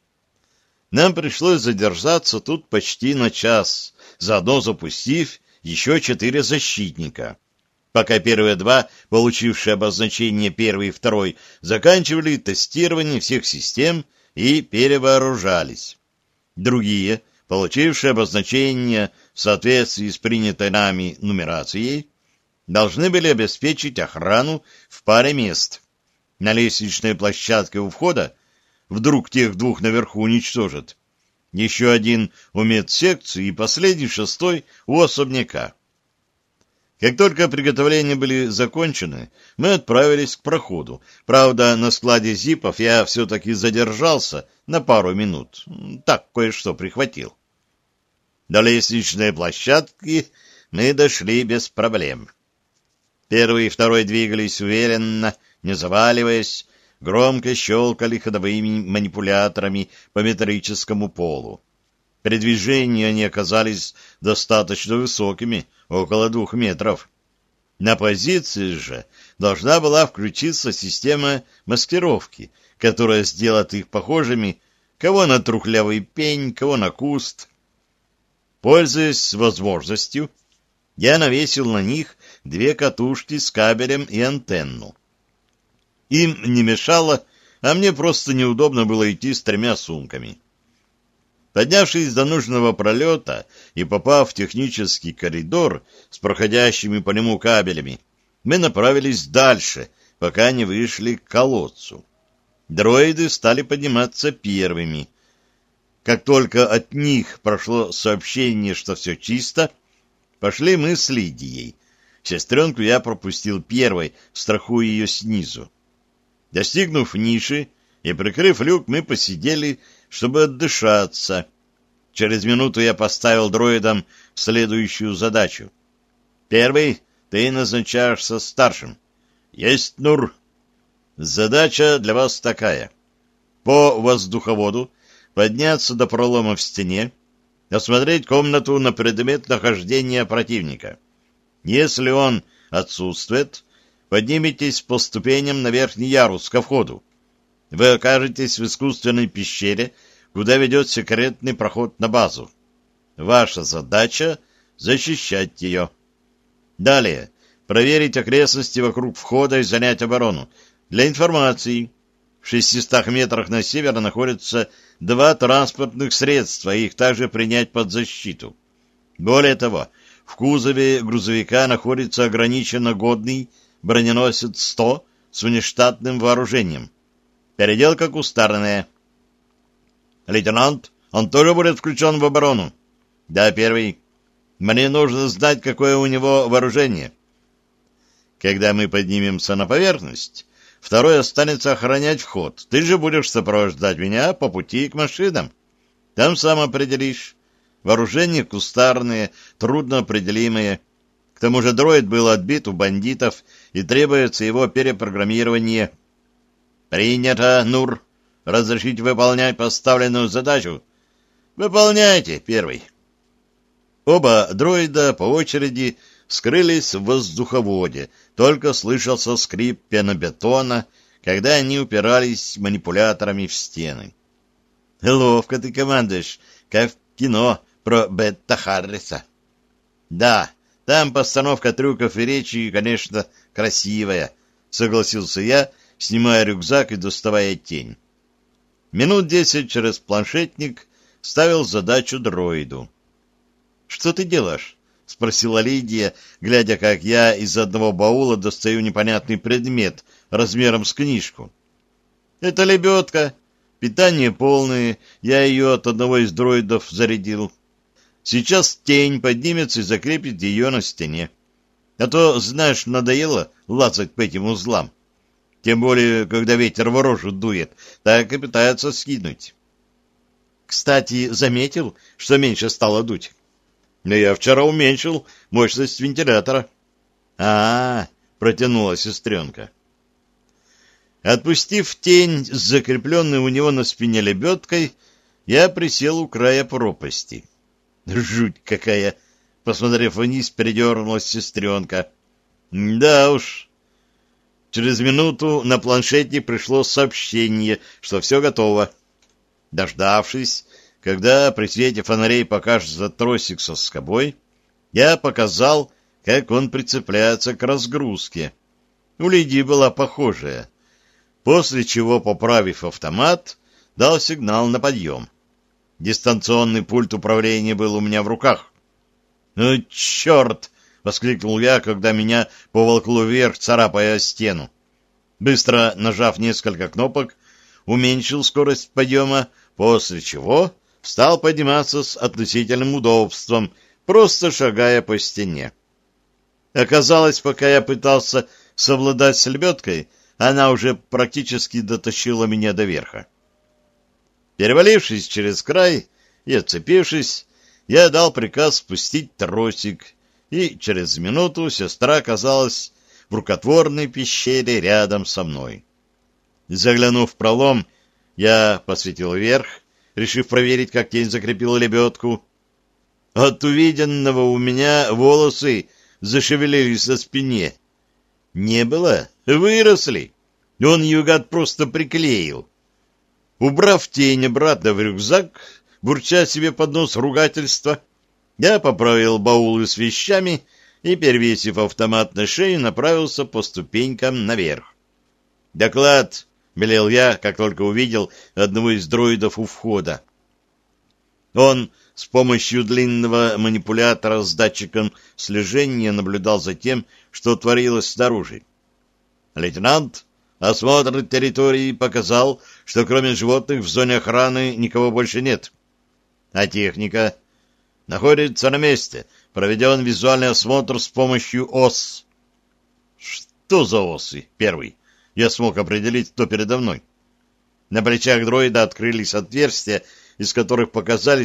Нам пришлось задержаться тут почти на час, заодно запустив еще четыре защитника. Пока первые два, получившие обозначение первый и второй, заканчивали тестирование всех систем и перевооружались. Другие, получившие обозначение в соответствии с принятой нами нумерацией, должны были обеспечить охрану в паре мест. На лестничной площадке у входа вдруг тех двух наверху уничтожат. Еще один у медсекции и последний, шестой, у особняка. Как только приготовления были закончены, мы отправились к проходу. Правда, на складе зипов я все-таки задержался на пару минут. Так, кое-что прихватил. До лестничной площадки мы дошли без проблем. Первый и второй двигались уверенно, не заваливаясь, громко щелкали ходовыми манипуляторами по металлическому полу. При движении они оказались достаточно высокими, около двух метров. На позиции же должна была включиться система маскировки, которая сделает их похожими кого на трухлявый пень, кого на куст. Пользуясь возможностью, я навесил на них две катушки с кабелем и антенну. Им не мешало, а мне просто неудобно было идти с тремя сумками. Поднявшись до нужного пролета и попав в технический коридор с проходящими по нему кабелями, мы направились дальше, пока не вышли к колодцу. Дроиды стали подниматься первыми. Как только от них прошло сообщение, что все чисто, пошли мы с Лидией. Сестренку я пропустил первой, страхуя ее снизу. Достигнув ниши и прикрыв люк, мы посидели, чтобы отдышаться. Через минуту я поставил дроидам следующую задачу. Первый, ты назначаешься старшим. Есть, Нур. Задача для вас такая. По воздуховоду подняться до пролома в стене, осмотреть комнату на предмет нахождения противника. Если он отсутствует, поднимитесь по ступеням на верхний ярус ко входу. Вы окажетесь в искусственной пещере, куда ведет секретный проход на базу. Ваша задача — защищать ее. Далее. Проверить окрестности вокруг входа и занять оборону. Для информации. В шестистах метрах на север находятся два транспортных средства, и их также принять под защиту. Более того, в кузове грузовика находится ограниченно годный броненосец сто с внештатным вооружением. Переделка кустарная. Лейтенант, он тоже будет включен в оборону? Да, первый. Мне нужно знать, какое у него вооружение. Когда мы поднимемся на поверхность, второй останется охранять вход. Ты же будешь сопровождать меня по пути к машинам. Там сам определишь. Вооружение кустарное, трудно определимое. К тому же дроид был отбит у бандитов, и требуется его перепрограммирование. Принято, Нур. Разрешить выполнять поставленную задачу? Выполняйте, первый. Оба дроида по очереди скрылись в воздуховоде, только слышался скрип пенобетона, когда они упирались манипуляторами в стены. Ловко ты командуешь, как в кино про Бетта Харриса. Да, там постановка трюков и речи, конечно, красивая, согласился я, снимая рюкзак и доставая тень. Минут десять через планшетник ставил задачу дроиду. «Что ты делаешь?» — спросила Лидия, глядя, как я из одного баула достаю непонятный предмет размером с книжку. «Это лебедка. Питание полное. Я ее от одного из дроидов зарядил. Сейчас тень поднимется и закрепит ее на стене. А то, знаешь, надоело лазать по этим узлам. Тем более, когда ветер в рожу дует, так и пытается скинуть. Кстати, заметил, что меньше стало дуть? Но я вчера уменьшил мощность вентилятора. А-а-а, протянула сестренка. Отпустив тень с закрепленной у него на спине лебедкой, я присел у края пропасти. Жуть какая! Посмотрев вниз, передернулась сестренка. Да уж. Через минуту на планшете пришло сообщение, что все готово. Дождавшись, когда при свете фонарей покажется тросик со скобой, я показал, как он прицепляется к разгрузке. У Лидии была похожая. После чего, поправив автомат, дал сигнал на подъем. Дистанционный пульт управления был у меня в руках. «Ну, черт!» — воскликнул я, когда меня поволокло вверх, царапая о стену. Быстро нажав несколько кнопок, уменьшил скорость подъема, после чего стал подниматься с относительным удобством, просто шагая по стене. Оказалось, пока я пытался совладать с лебедкой, она уже практически дотащила меня до верха. Перевалившись через край и отцепившись, я дал приказ спустить тросик, и через минуту сестра оказалась в рукотворной пещере рядом со мной. Заглянув в пролом, я посветил вверх, решив проверить, как тень закрепила лебедку. От увиденного у меня волосы зашевелились на спине. Не было, выросли. Он ее, гад, просто приклеил. Убрав тень обратно в рюкзак, бурча себе под нос ругательства, я поправил баулы с вещами и, перевесив автомат на шею, направился по ступенькам наверх. «Доклад!» — велел я, как только увидел одного из дроидов у входа. Он с помощью длинного манипулятора с датчиком слежения наблюдал за тем, что творилось снаружи. «Лейтенант, осмотр территории показал, что кроме животных в зоне охраны никого больше нет. А техника находится на месте. Проведен визуальный осмотр с помощью ос». «Что за осы?» Первый. Я смог определить, кто передо мной. На плечах дроида открылись отверстия, из которых показались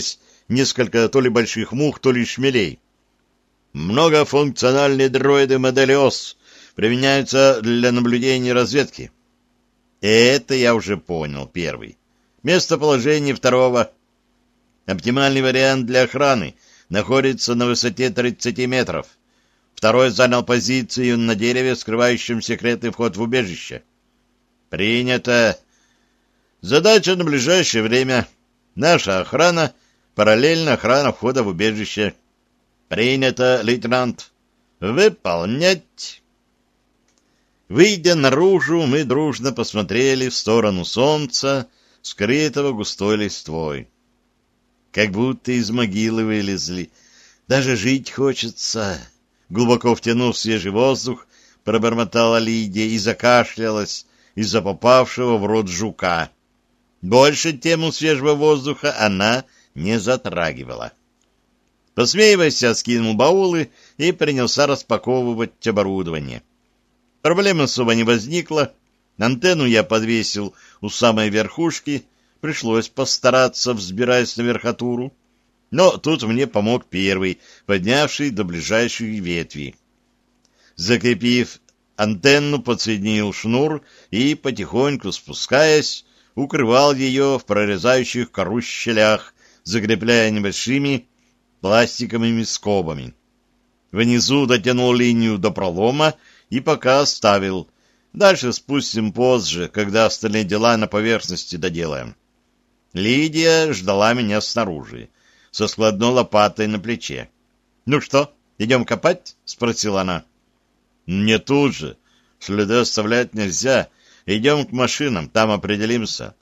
несколько то ли больших мух, то ли шмелей. Многофункциональные дроиды модели ОС применяются для наблюдения и разведки. Это я уже понял, первый. Местоположение второго. Оптимальный вариант для охраны находится на высоте тридцати метров. Второй занял позицию на дереве, скрывающем секретный вход в убежище. Принято. Задача на ближайшее время. Наша охрана, параллельно охрана входа в убежище. Принято, лейтенант. Выполнять. Выйдя наружу, мы дружно посмотрели в сторону солнца, скрытого густой листвой. Как будто из могилы вылезли. Даже жить хочется. Глубоко втянув свежий воздух, пробормотала Лидия и закашлялась из-за попавшего в рот жука. Больше тему свежего воздуха она не затрагивала. Посмеиваясь, я скинул баулы и принялся распаковывать оборудование. Проблем особо не возникло. Антенну я подвесил у самой верхушки, пришлось постараться, взбираясь на верхотуру. Но тут мне помог первый, поднявший до ближайшей ветви. Закрепив антенну, подсоединил шнур и, потихоньку спускаясь, укрывал ее в прорезающих кору щелях, закрепляя небольшими пластиковыми скобами. Внизу дотянул линию до пролома и пока оставил. Дальше спустим позже, когда остальные дела на поверхности доделаем. Лидия ждала меня снаружи, со складной лопатой на плече. — Ну что, идем копать? — спросила она. — Не тут же. Следы оставлять нельзя. Идем к машинам, там определимся.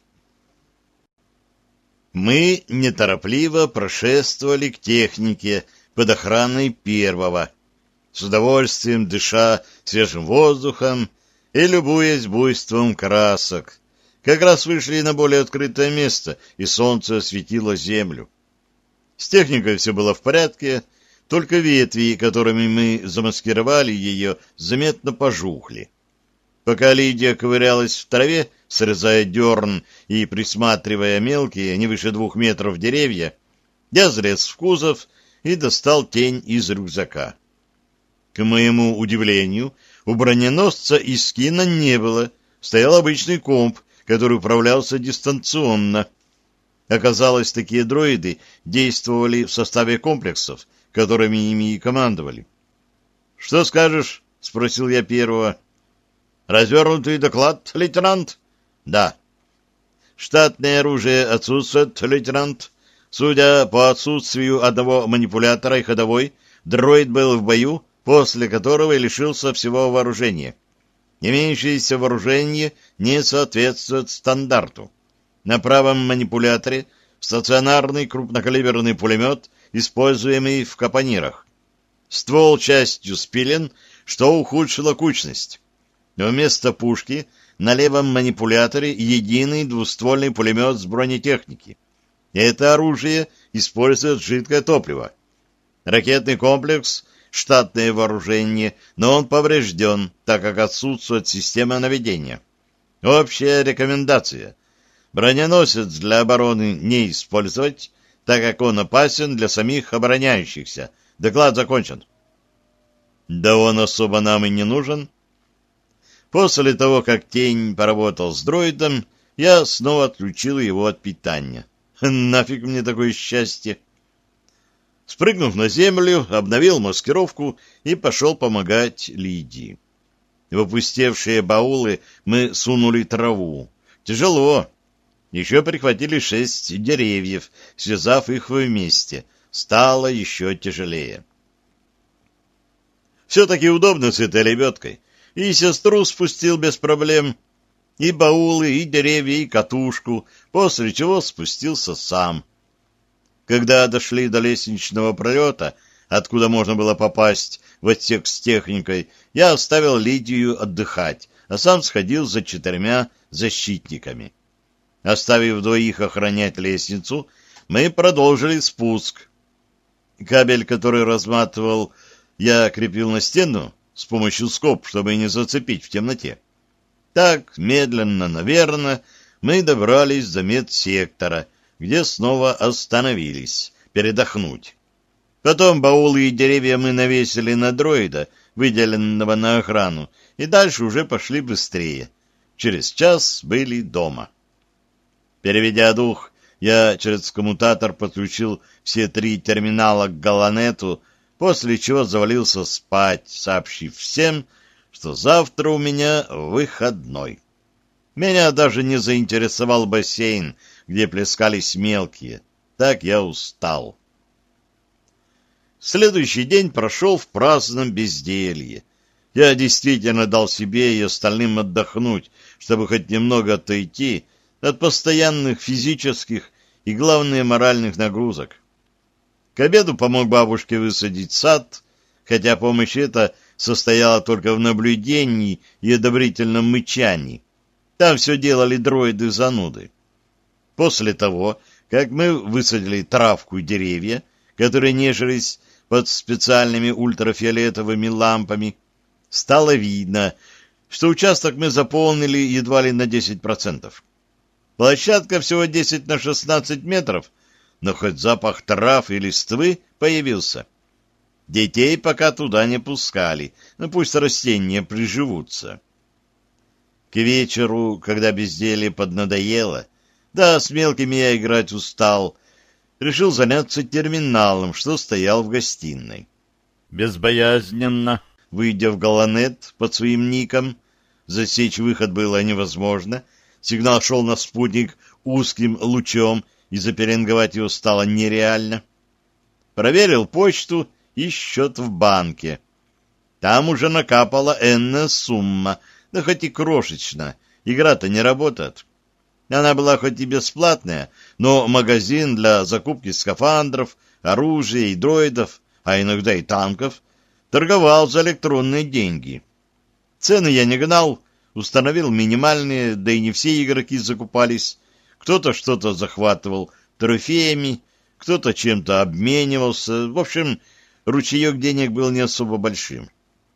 Мы неторопливо прошествовали к технике под охраной первого, с удовольствием дыша свежим воздухом и любуясь буйством красок. Как раз вышли на более открытое место, и солнце осветило землю. С техникой все было в порядке, только ветви, которыми мы замаскировали ее, заметно пожухли. Пока Лидия ковырялась в траве, срезая дерн и присматривая мелкие, не выше двух метров деревья, я залез в кузов и достал тень из рюкзака. К моему удивлению, у броненосца Искина не было, стоял обычный комп, который управлялся дистанционно. Оказалось, такие дроиды действовали в составе комплексов, которыми ими и командовали. — Что скажешь? — спросил я первого. — Развернутый доклад, лейтенант? — Да. — Штатное оружие отсутствует, лейтенант. Судя по отсутствию одного манипулятора и ходовой, дроид был в бою, после которого и лишился всего вооружения. Имеющееся вооружение не соответствует стандарту. На правом манипуляторе стационарный крупнокалиберный пулемет, используемый в капонирах. Ствол частью спилен, что ухудшило кучность. Вместо пушки на левом манипуляторе единый двуствольный пулемет с бронетехники. Это оружие использует жидкое топливо. Ракетный комплекс — штатное вооружение, но он поврежден, так как отсутствует система наведения. Общая рекомендация. Броненосец для обороны не использовать, так как он опасен для самих обороняющихся. Доклад закончен. Да он особо нам и не нужен. После того, как тень поработал с дроидом, я снова отключил его от питания. Нафиг мне такое счастье. Спрыгнув на землю, обновил маскировку и пошел помогать Лидии. В опустевшие баулы мы сунули траву. Тяжело. Еще прихватили шесть деревьев, связав их вместе. Стало еще тяжелее. Все-таки удобно с этой лебедкой. И сестру спустил без проблем, и баулы, и деревья, и катушку, после чего спустился сам. Когда дошли до лестничного пролета, откуда можно было попасть в отсек с техникой, я оставил Лидию отдыхать, а сам сходил за четырьмя защитниками. Оставив двоих охранять лестницу, мы продолжили спуск. Кабель, который разматывал, я крепил на стену с помощью скоб, чтобы не зацепить в темноте. Так, медленно, наверное, мы добрались до медсектора, где снова остановились, передохнуть. Потом баулы и деревья мы навесили на дроида, выделенного на охрану, и дальше уже пошли быстрее. Через час были дома. Переведя дух, я через коммутатор подключил все три терминала к Галанету, после чего завалился спать, сообщив всем, что завтра у меня выходной. Меня даже не заинтересовал бассейн, где плескались мелкие. Так я устал. Следующий день прошел в праздном безделье. Я действительно дал себе и остальным отдохнуть, чтобы хоть немного отойти от постоянных физических и, главное, моральных нагрузок. К обеду помог бабушке высадить сад, хотя помощь эта состояла только в наблюдении и одобрительном мычании. Там все делали дроиды-зануды. После того, как мы высадили травку и деревья, которые нежились под специальными ультрафиолетовыми лампами, стало видно, что участок мы заполнили едва ли на десять процентов. Площадка всего десять на шестнадцать метров, но хоть запах трав и листвы появился. Детей пока туда не пускали, но пусть растения приживутся. К вечеру, когда безделье поднадоело, да, с мелкими я играть устал, решил заняться терминалом, что стоял в гостиной. Безбоязненно, выйдя в Галанет под своим ником, засечь выход было невозможно, сигнал шел на спутник узким лучом, и запеленговать его стало нереально. Проверил почту и счет в банке. Там уже накапала энная сумма, да хоть и крошечно, игра-то не работает. Она была хоть и бесплатная, но магазин для закупки скафандров, оружия и дроидов, а иногда и танков, торговал за электронные деньги. Цены я не гнал, установил минимальные, да и не все игроки закупались. Кто-то что-то захватывал трофеями, кто-то чем-то обменивался. В общем, ручеек денег был не особо большим.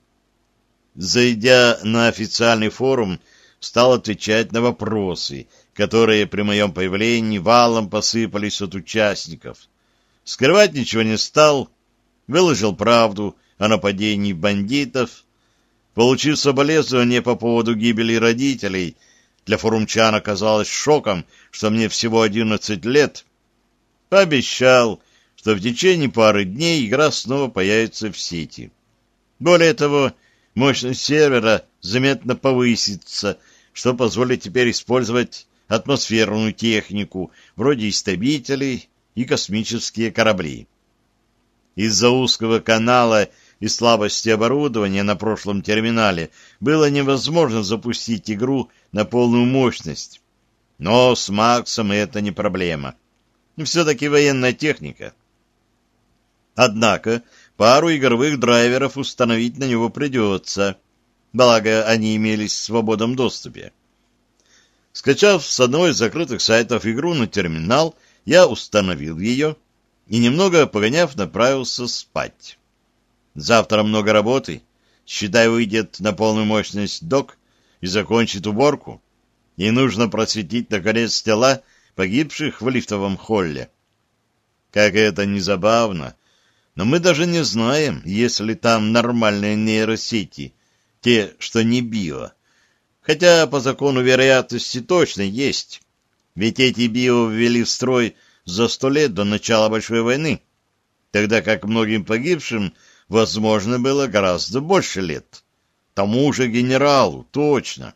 Зайдя на официальный форум, стал отвечать на вопросы, которые при моем появлении валом посыпались от участников. Скрывать ничего не стал, выложил правду о нападении бандитов. Получив соболезнование по поводу гибели родителей, для форумчан оказалось шоком, что мне всего одиннадцать лет, пообещал, что в течение пары дней игра снова появится в сети. Более того, мощность сервера заметно повысится, что позволит теперь использовать атмосферную технику, вроде истребителей и космические корабли. Из-за узкого канала и слабости оборудования на прошлом терминале было невозможно запустить игру на полную мощность. Но с Максом это не проблема. Все-таки военная техника. Однако пару игровых драйверов установить на него придется, благо они имелись в свободном доступе. Скачав с одного из закрытых сайтов игру на терминал, я установил ее и, немного погоняв, направился спать. Завтра много работы, считай, выйдет на полную мощность док и закончит уборку, и нужно просветить, наконец, тела погибших в лифтовом холле. Как это ни забавно, но мы даже не знаем, есть ли там нормальные нейросети, те, что не био. Хотя по закону вероятности точно есть, ведь эти био ввели в строй за сто лет до начала Большой войны, тогда как многим погибшим, возможно, было гораздо больше лет. Тому же генералу, точно.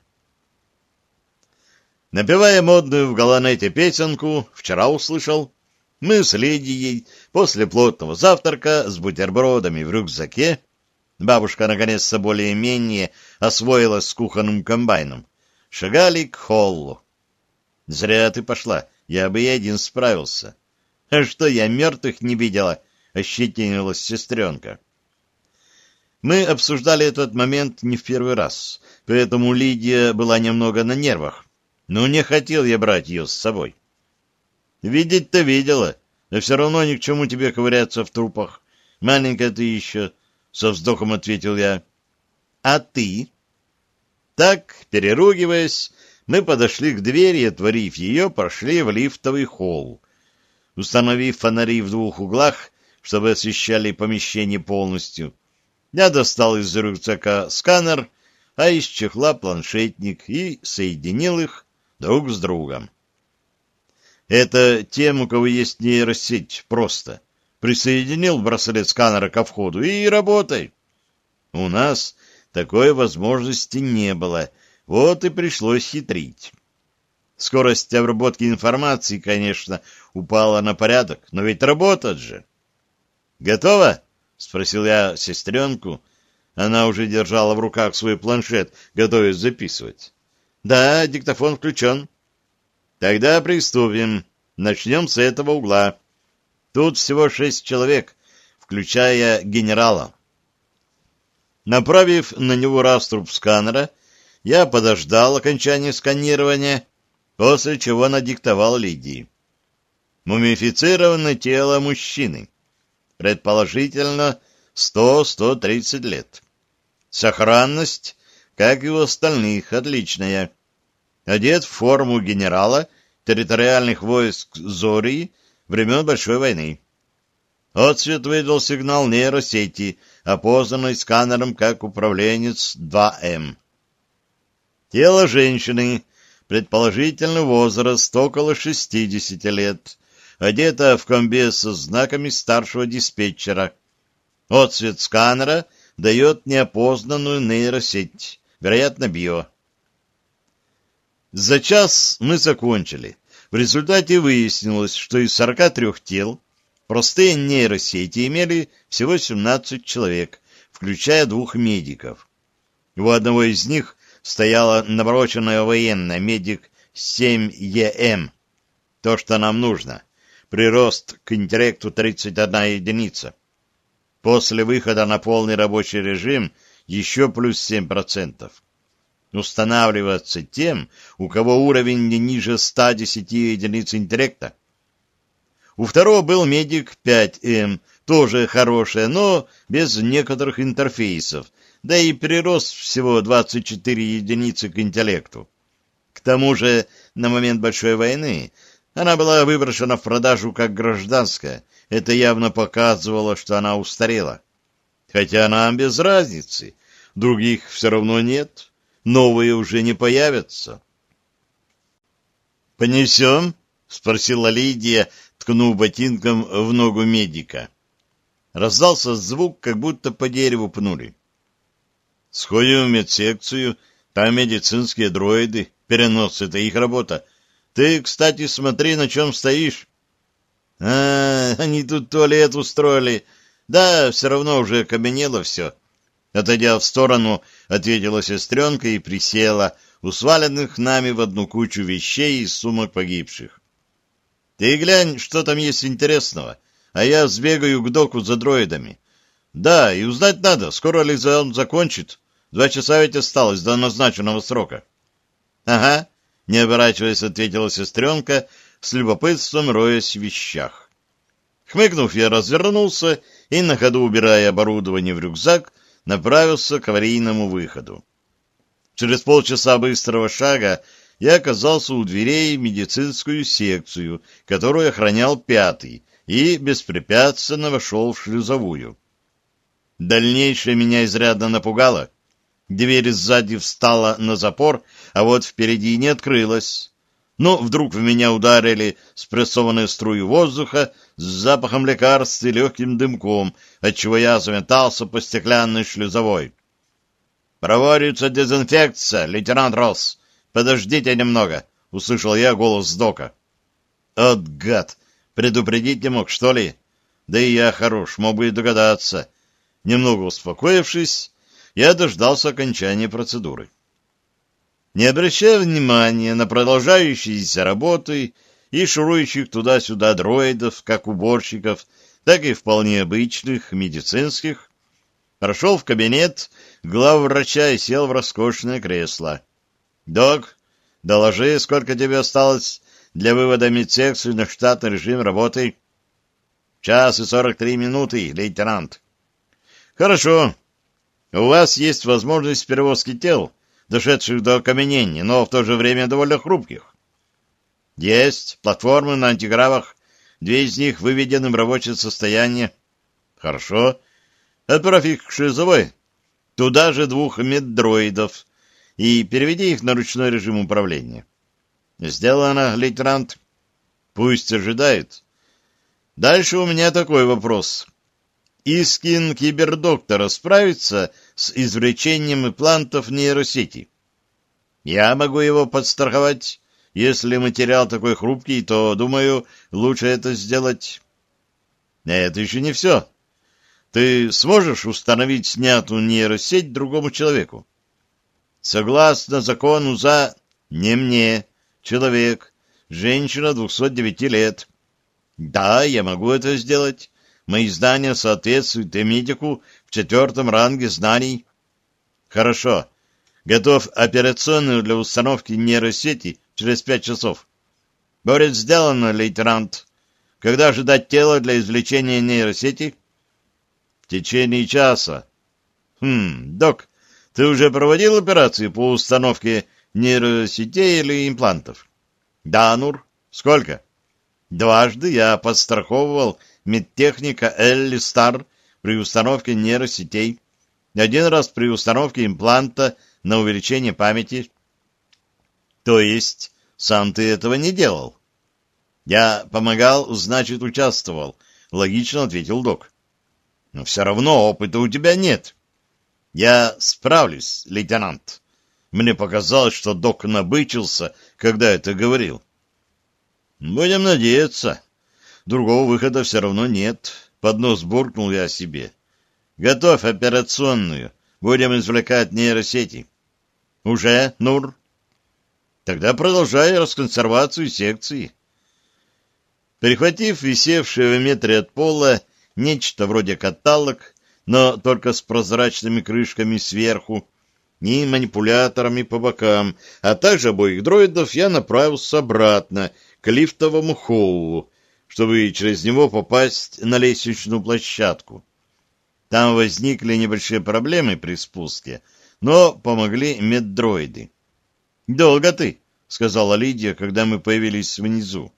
Напевая модную в Галанете песенку, вчера услышал, мы с Лидией после плотного завтрака с бутербродами в рюкзаке, бабушка наконец-то более-менее освоилась с кухонным комбайном, шагали к холлу. Зря ты пошла, я бы и один справился. А что, я мертвых не видела, ощетинилась сестренка. Мы обсуждали этот момент не в первый раз, поэтому Лидия была немного на нервах, но не хотел я брать ее с собой. Видеть-то видела, но все равно ни к чему тебе ковыряться в трупах. Маленькая ты еще, — со вздохом ответил я. А ты? Так, переругиваясь, мы подошли к двери и, отворив ее, пошли в лифтовый холл. Установив фонари в двух углах, чтобы освещали помещение полностью, я достал из рюкзака сканер, а из чехла планшетник и соединил их друг с другом. Это тем, у кого есть нейросеть, просто. Присоединил браслет сканера ко входу и работай. У нас такой возможности не было, вот и пришлось хитрить. Скорость обработки информации, конечно, упала на порядок, но ведь работать же. «Готово?» — спросил я сестренку. Она уже держала в руках свой планшет, готовясь записывать. «Да, диктофон включен». «Тогда приступим. Начнем с этого угла. Тут всего шесть человек, включая генерала». Направив на него раструб сканера, я подождал окончания сканирования, после чего надиктовал Лидии. Мумифицированное тело мужчины. Предположительно, сто-сто тридцать лет. Сохранность, как и у остальных, отличная. Одет в форму генерала территориальных войск Зории времен Большой войны. Отсвет выдал сигнал нейросети, опознанной сканером как управленец два эм. Тело женщины, предположительно возраст около шестидесяти лет, одета в комбез со знаками старшего диспетчера. Отсвет сканера дает неопознанную нейросеть, вероятно, био. За час мы закончили. В результате выяснилось, что из сорока трёх тел простые нейросети имели всего семнадцать человек, включая двух медиков. У одного из них стояла навороченная военная медик семь е эм. То, что нам нужно. Прирост к интеллекту тридцать одна единица. После выхода на полный рабочий режим еще плюс семь процентов. Устанавливаться тем, у кого уровень не ниже ста десяти единиц интеллекта. У второго был медик пять эм, тоже хорошая, но без некоторых интерфейсов, да и прирост всего двадцать четыре единицы к интеллекту. К тому же, на момент Большой войны она была выброшена в продажу как гражданская. Это явно показывало, что она устарела. Хотя нам без разницы. Других все равно нет. Новые уже не появятся. «Понесем?» — спросила Лидия, ткнув ботинком в ногу медика. Раздался звук, как будто по дереву пнули. «Сходим в медсекцию, там медицинские дроиды, перенос — это их работа. Ты, кстати, смотри, на чем стоишь». «А, они тут туалет устроили. Да, все равно уже окаменело все». Отойдя в сторону, ответила сестренка и присела, у сваленных нами в одну кучу вещей из сумок погибших. «Ты глянь, что там есть интересного, а я сбегаю к доку за дроидами. Да, и узнать надо, скоро ли он закончит. Два часа ведь осталось до назначенного срока». «Ага», — не оборачиваясь, ответила сестренка, с любопытством роясь в вещах. Хмыкнув, я развернулся и, на ходу убирая оборудование в рюкзак, направился к аварийному выходу. Через полчаса быстрого шага я оказался у дверей в медицинскую секцию, которую охранял пятый, и беспрепятственно вошел в шлюзовую. Дальнейшее меня изрядно напугало. Дверь сзади встала на запор, а вот впереди не открылась. Но вдруг в меня ударили спрессованные струи воздуха с запахом лекарств и легким дымком, отчего я заметался по стеклянной шлюзовой. «Проводится дезинфекция, лейтенант Росс. Подождите немного», — услышал я голос дока. «От гад! Предупредить не мог, что ли? Да и я хорош, мог бы и догадаться». Немного успокоившись, я дождался окончания процедуры. Не обращая внимания на продолжающиеся работы и шурующих туда-сюда дроидов, как уборщиков, так и вполне обычных медицинских, прошел в кабинет главврача и сел в роскошное кресло. «Док, доложи, сколько тебе осталось для вывода медсекции на штатный режим работы?» «Час и сорок три минуты, лейтенант». «Хорошо. У вас есть возможность перевозки тел, дошедших до окаменения, но в то же время довольно хрупких». «Есть. Платформы на антигравах. две из них выведены в рабочее состояние. Хорошо. Отправь их к Шизовой. Туда же двух меддроидов. И переведи их на ручной режим управления. Сделано, лейтенант. Пусть ожидают. Дальше у меня такой вопрос. Искин кибердоктора справится с извлечением имплантов нейросети? Я могу его подстраховать. Если материал такой хрупкий, то, думаю, лучше это сделать. Это еще не все. Ты сможешь установить снятую нейросеть другому человеку? Согласно закону за... Не мне. Человек. Женщина двухсот девяти лет. Да, я могу это сделать. Мои знания соответствуют медику в четвертом ранге знаний. Хорошо. Готов операционную для установки нейросети через пять часов. Будет сделано, лейтенант. Когда ожидать тело для извлечения нейросети? В течение часа. Хм, док, ты уже проводил операции по установке нейросетей или имплантов? Да, Нур. Сколько? Дважды я подстраховывал медтехника Элли Стар при установке нейросетей. Один раз при установке импланта на увеличение памяти. То есть сам ты этого не делал? Я помогал, значит, участвовал. Логично ответил док. Но все равно опыта у тебя нет. Я справлюсь, лейтенант. Мне показалось, что док набычился, когда это говорил. Будем надеяться. Другого выхода все равно нет. Под нос буркнул я себе. Готовь операционную. Будем извлекать нейросети. Уже, Нур? Тогда продолжай расконсервацию секции. Перехватив висевшее в метре от пола нечто вроде каталог, но только с прозрачными крышками сверху и манипуляторами по бокам, а также обоих дроидов, я направился обратно к лифтовому холлу, чтобы через него попасть на лестничную площадку. Там возникли небольшие проблемы при спуске, но помогли меддроиды. «Долго ты», — сказала Лидия, когда мы появились внизу.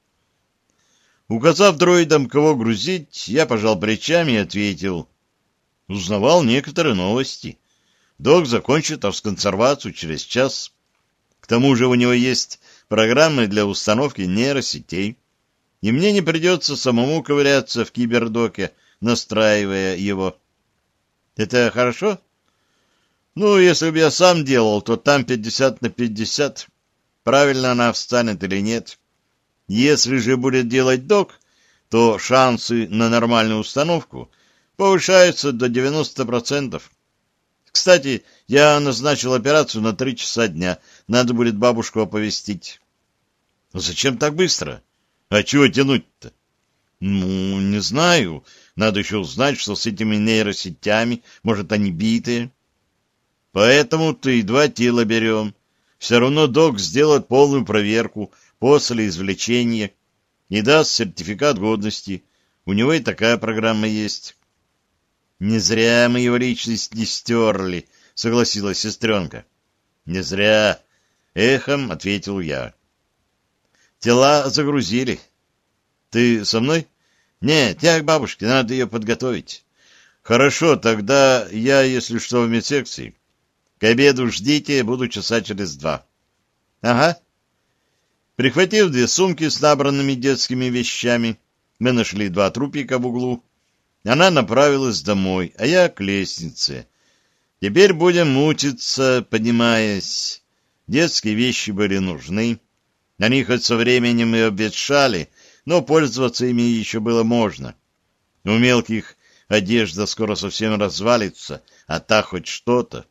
Указав дроидам, кого грузить, я пожал плечами и ответил. Узнавал некоторые новости. Док закончит авсконсервацию через час. К тому же у него есть программы для установки нейросетей, и мне не придется самому ковыряться в кибердоке, настраивая его. Это хорошо? Ну, если бы я сам делал, то там пятьдесят на пятьдесят. Правильно она встанет или нет. Если же будет делать док, то шансы на нормальную установку повышаются до девяноста процентов. Кстати, я назначил операцию на три часа дня. Надо будет бабушку оповестить. Зачем так быстро? А чего тянуть-то? Ну, не знаю. Надо еще узнать, что с этими нейросетями. Может, они битые. Поэтому-то и два тела берем. Все равно док сделает полную проверку после извлечения и даст сертификат годности. У него и такая программа есть. Не зря мы его личность не стерли, согласилась сестренка. Не зря, эхом ответил я. Тела загрузили. Ты со мной? Нет, я к бабушке, надо ее подготовить. Хорошо, тогда я, если что, в медсекции. К обеду ждите, буду часа через два. Ага. Прихватив две сумки с набранными детскими вещами, мы нашли два трупика в углу. Она направилась домой, а я к лестнице. Теперь будем мучиться, поднимаясь. Детские вещи были нужны. Они хоть со временем и обветшали, но пользоваться ими еще было можно. У мелких одежда скоро совсем развалится, а та хоть что-то.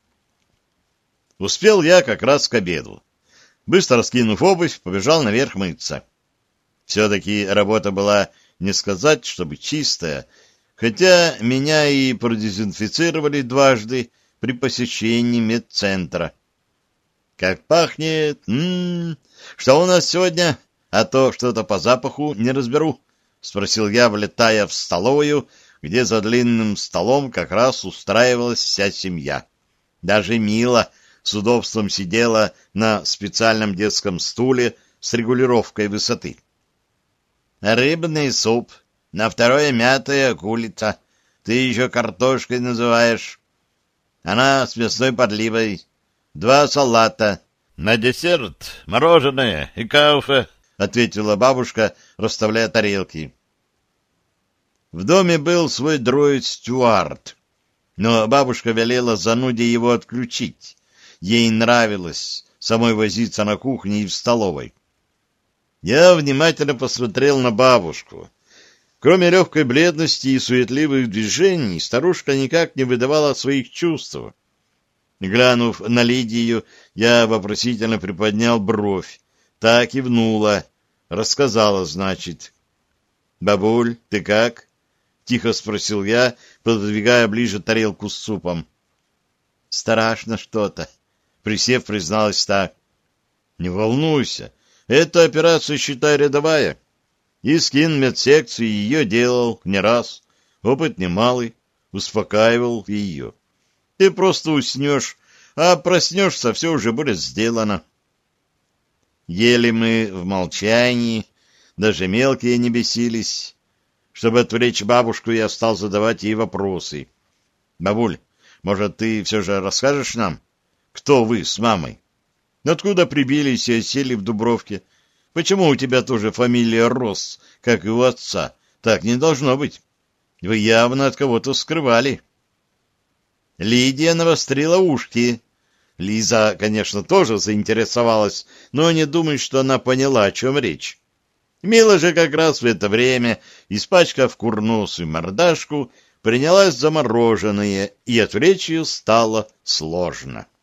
Успел я как раз к обеду. Быстро скинув обувь, побежал наверх мыться. Все-таки работа была, не сказать, чтобы чистая, хотя меня и продезинфицировали дважды при посещении медцентра. Как пахнет! М-м-м. Что у нас сегодня? А то что-то по запаху не разберу, — спросил я, влетая в столовую, где за длинным столом как раз устраивалась вся семья. Даже Мила с удобством сидела на специальном детском стуле с регулировкой высоты. Рыбный суп, на второе мятая курица. Ты еще картошкой называешь. Она с мясной подливой. Два салата. На десерт мороженое и кафе, — ответила бабушка, расставляя тарелки. В доме был свой дроид Стюарт, но бабушка велела зануде его отключить. Ей нравилось самой возиться на кухне и в столовой. Я внимательно посмотрел на бабушку. Кроме легкой бледности и суетливых движений, старушка никак не выдавала своих чувств. Глянув на Лидию, я вопросительно приподнял бровь. Та кивнула. Рассказала, значит. «Бабуль, ты как?» — тихо спросил я, пододвигая ближе тарелку с супом. «Страшно что-то», — присев, призналась та. «Не волнуйся, эта операция, считай, рядовая. Искин медсекции ее делал не раз, опыт немалый, успокаивал ее. Ты просто уснешь, а проснешься, все уже будет сделано». Ели мы в молчании, даже мелкие не бесились. Чтобы отвлечь бабушку, я стал задавать ей вопросы. «Бабуль, может, ты все же расскажешь нам, кто вы с мамой? Откуда прибились и осели в Дубровке? Почему у тебя тоже фамилия Росс, как и у отца? Так не должно быть. Вы явно от кого-то скрывали». Лидия навострила ушки. Лиза, конечно, тоже заинтересовалась, но не думаю, что она поняла, о чем речь. Мила же как раз в это время, испачкав курносую мордашку, принялась за мороженое, и отвлечь ее стало сложно.